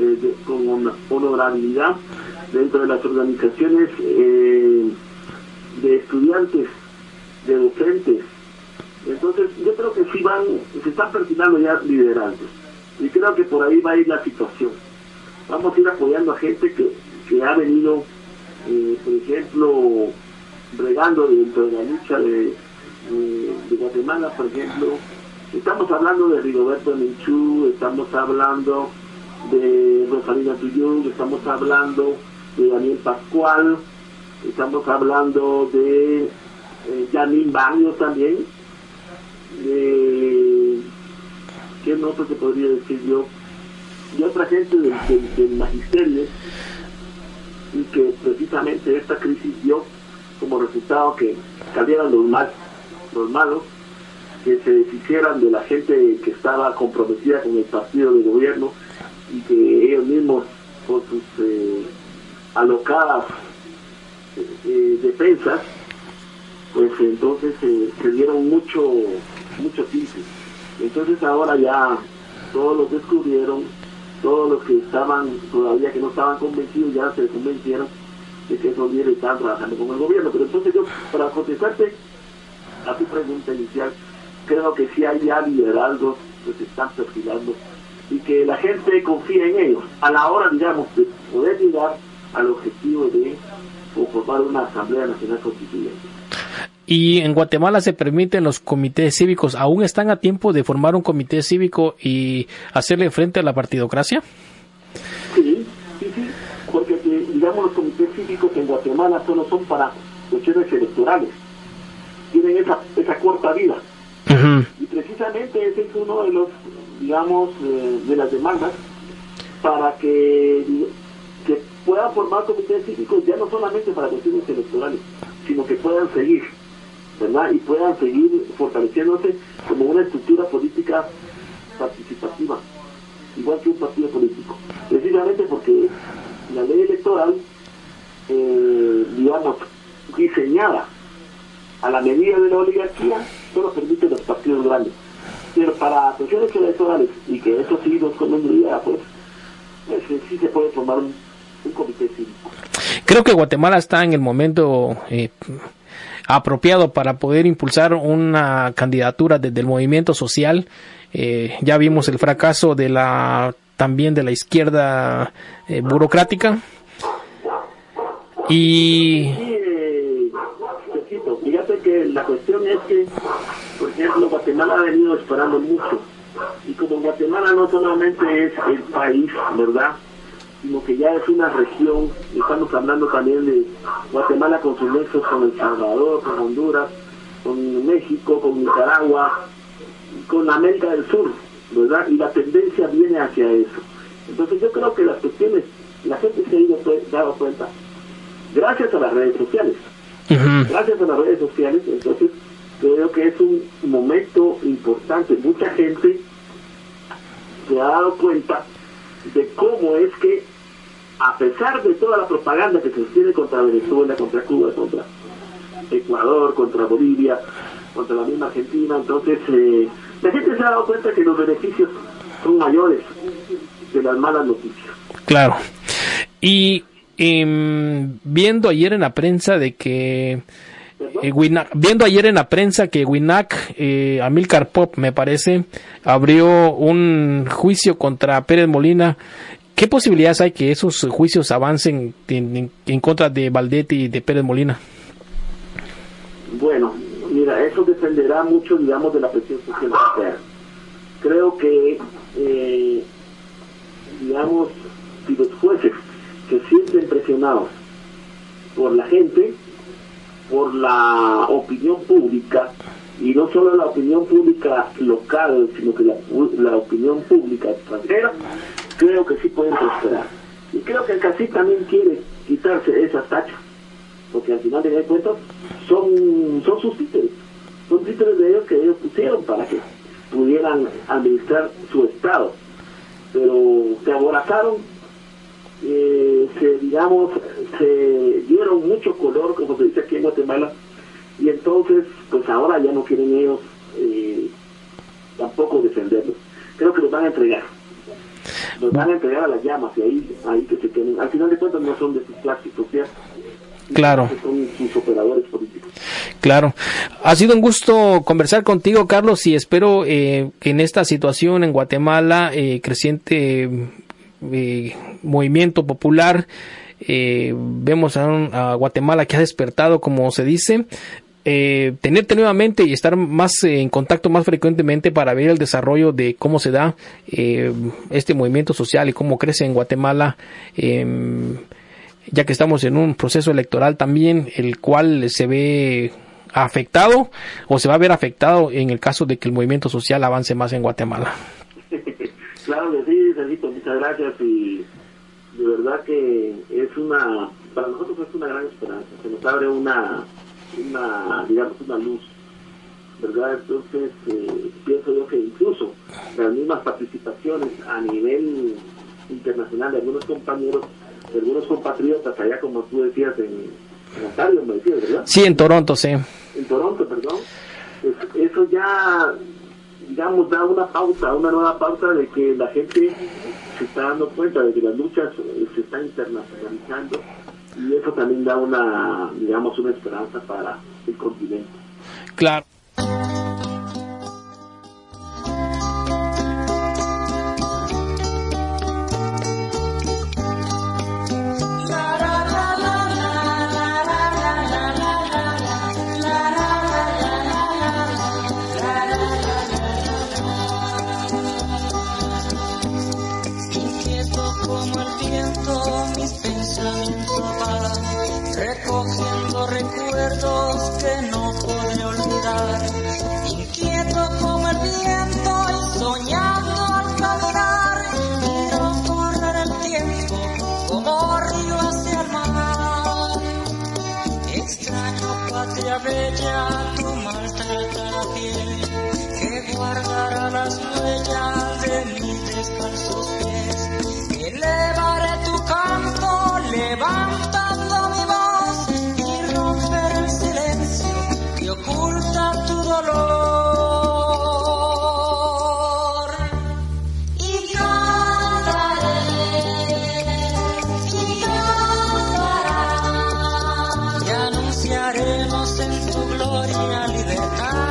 con honorabilidad dentro de las organizaciones de estudiantes, de docentes. Entonces yo creo que sí se están perfilando ya liderazgos, y creo que por ahí va a ir la situación. Vamos a ir apoyando a gente que ha venido, por ejemplo, bregando dentro de la lucha de Guatemala, por ejemplo. Estamos hablando de Rigoberto Menchú, estamos hablando de Rosalina Tuyú, estamos hablando de Daniel Pascual, estamos hablando de Janine Baños también. ¿Qué otro te podría decir yo? Y otra gente del magisterio, y que precisamente esta crisis dio como resultado que salieran los malos, que se deshicieran de la gente que estaba comprometida con el partido de gobierno, y que ellos mismos, con sus alocadas defensas, pues entonces se dieron mucho tiempo. Entonces ahora ya todos los descubrieron, todos los que estaban todavía que no estaban convencidos ya se convencieron de que esos líderes estaban trabajando con el gobierno. Pero entonces yo, para contestarte a tu pregunta inicial, creo que sí hay ya liderazgos que se están perfilando y que la gente confía en ellos a la hora, digamos, de poder llegar al objetivo de formar una Asamblea Nacional Constituyente. Y en Guatemala se permiten los comités cívicos. ¿Aún están a tiempo de formar un comité cívico y hacerle frente a la partidocracia? Sí, porque digamos los comités cívicos en Guatemala solo son para cuestiones electorales. Tienen esa corta vida. Uh-huh. Y precisamente ese es uno de los, digamos, de las demandas para que puedan formar comités cívicos, ya no solamente para cuestiones electorales, sino que puedan seguir, ¿verdad? Y puedan seguir fortaleciéndose como una estructura política participativa, igual que un partido político. Precisamente porque la ley electoral, digamos, diseñada a la medida de la oligarquía, solo permite los partidos grandes. Pero para cuestiones electorales, y que eso sí nos convendría, pues sí se puede formar un comité cívico. Creo que Guatemala está en el momento apropiado para poder impulsar una candidatura desde el movimiento social. Ya vimos el fracaso también de la izquierda burocrática. Y fíjate que la cuestión es que, por ejemplo, Guatemala ha venido esperando mucho, y como Guatemala no solamente es el país, ¿verdad?, sino que ya es una región. Estamos hablando también de Guatemala con sus nexos con El Salvador, con Honduras, con México, con Nicaragua, con América del Sur, ¿verdad? Y la tendencia viene hacia eso. Entonces yo creo que las cuestiones, la gente se ha ido dado cuenta, gracias a las redes sociales. Uh-huh. Gracias a las redes sociales, entonces creo que es un momento importante. Mucha gente se ha dado cuenta de cómo es que, a pesar de toda la propaganda que se tiene contra Venezuela, contra Cuba, contra Ecuador, contra Bolivia, contra la misma Argentina, entonces la gente se ha dado cuenta que los beneficios son mayores de las malas noticias. Claro. Y viendo ayer en la prensa que Winac, Amílcar Pop, me parece, abrió un juicio contra Pérez Molina. ¿Qué posibilidades hay que esos juicios avancen en contra de Valdetti y de Pérez Molina? Bueno, mira, eso dependerá mucho, digamos, de la presión social que sea. Creo que, digamos, si los jueces se sienten presionados por la gente, por la opinión pública, y no solo la opinión pública local, sino que la opinión pública extranjera, creo que sí pueden prosperar. Y creo que el cacique también quiere quitarse esas tachas, porque al final de cuentas son sus títeres, son títeres de ellos que ellos pusieron para que pudieran administrar su estado, pero se aborazaron, se dieron mucho color, como se dice aquí en Guatemala, y entonces pues ahora ya no quieren ellos tampoco defenderlos. Creo que los van a entregar a las llamas, y ahí que se queden. Al final de cuentas no son de sus clases sociales, Claro. Que son sus operadores políticos. Claro. Ha sido un gusto conversar contigo, Carlos, y espero que en esta situación en Guatemala, creciente movimiento popular, vemos a Guatemala que ha despertado, como se dice, tenerte nuevamente y estar más en contacto más frecuentemente para ver el desarrollo de cómo se da este movimiento social y cómo crece en Guatemala, ya que estamos en un proceso electoral también, el cual se ve afectado o se va a ver afectado en el caso de que el movimiento social avance más en Guatemala. Claro que sí, Celito, muchas gracias, y de verdad que para nosotros es una gran esperanza, se nos abre una luz, ¿verdad? Entonces pienso yo que incluso las mismas participaciones a nivel internacional de algunos compañeros, de algunos compatriotas allá, como tú decías, en Ontario, me decías, ¿verdad? Sí, en Toronto, sí. En Toronto, perdón. Eso ya, digamos, da una nueva pauta de que la gente se está dando cuenta de que las luchas se están internacionalizando, y eso también da una esperanza para el continente. Claro. Recogiendo recuerdos que no podré olvidar, inquieto como el viento y soñando al caminar, quiero correr el tiempo como río hacia el mar. Extraño patria bella, tu maltratada piel, que guardará las huellas de mis descalzos pies. Elevaré tu canto, levantando mi voz, y romper el silencio que oculta tu dolor. Y cantaré, y anunciaremos en tu gloria libertad.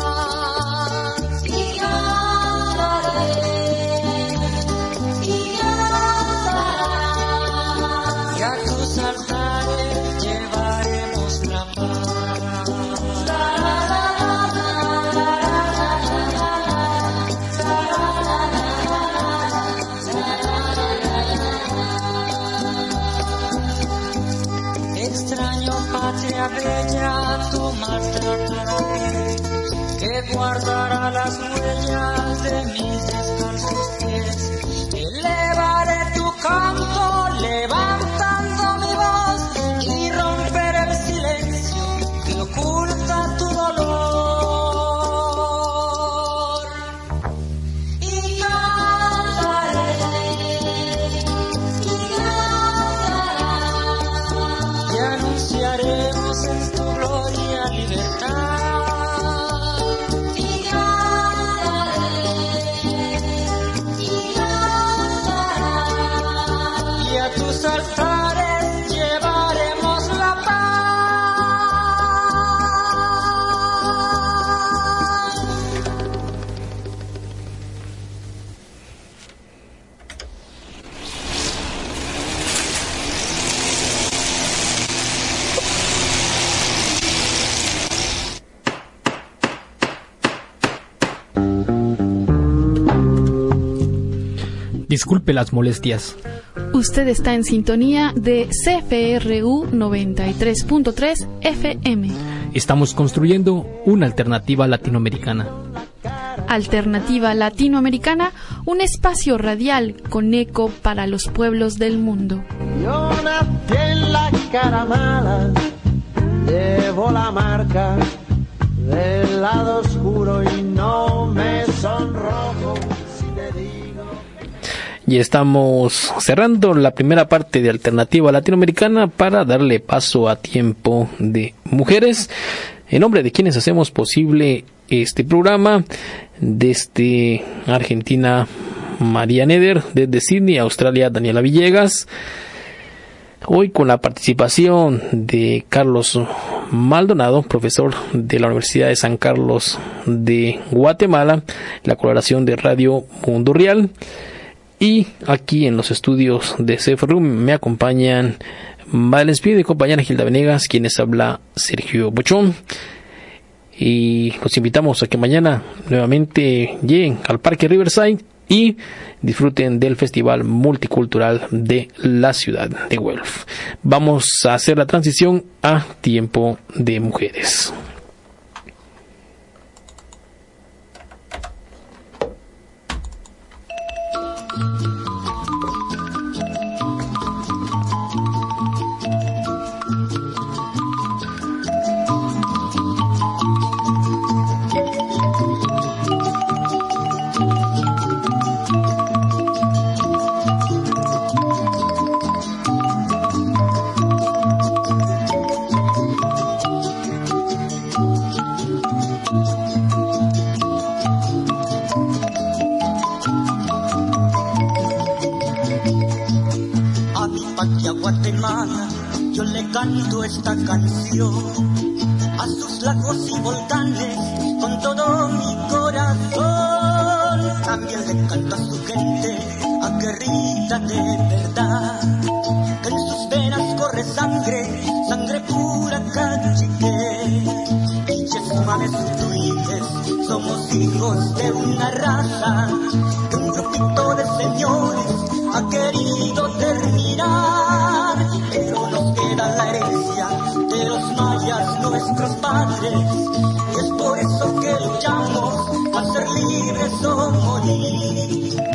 Bella, tu maltratada piel, que guardará las huellas de mis descalzos pies. Elevaré tu canto, levantando mi voz, y romperé el silencio que oculta tu dolor. Y cantaré, y anunciaré en tu gloria libertad. Y cantaré, y a tus altares llevaremos la paz. Disculpe las molestias. Usted está en sintonía de CFRU 93.3 FM. Estamos construyendo una alternativa latinoamericana. Alternativa Latinoamericana, un espacio radial con eco para los pueblos del mundo. Yo nací en la cara mala, llevo la marca del lado oscuro y no me sonrojo si te digo. Y estamos cerrando la primera parte de Alternativa Latinoamericana para darle paso a Tiempo de Mujeres. En nombre de quienes hacemos posible este programa, desde Argentina, María Neder, desde Sydney, Australia, Daniela Villegas, Hoy con la participación de Carlos Maldonado, profesor de la Universidad de San Carlos de Guatemala, la colaboración de Radio Mundo Real, y aquí en los estudios de CFRU me acompañan Madeleine Speed y compañera Gilda Venegas, quienes habla Sergio Bochón. Y los invitamos a que mañana nuevamente lleguen al Parque Riverside y disfruten del Festival Multicultural de la ciudad de Guelph. Vamos a hacer la transición a Tiempo de Mujeres. Guatemala, yo le canto esta canción a sus lagos y volcanes con todo mi corazón. También le canto a su gente aguerrida de verdad, que en sus venas corre sangre, sangre pura cachique. Pinches mames tuites, somos hijos de una raza que un grupito de señores ha querido terminar, pero nos queda la herencia de los mayas, nuestros padres, y es por eso que luchamos a ser libres o morir.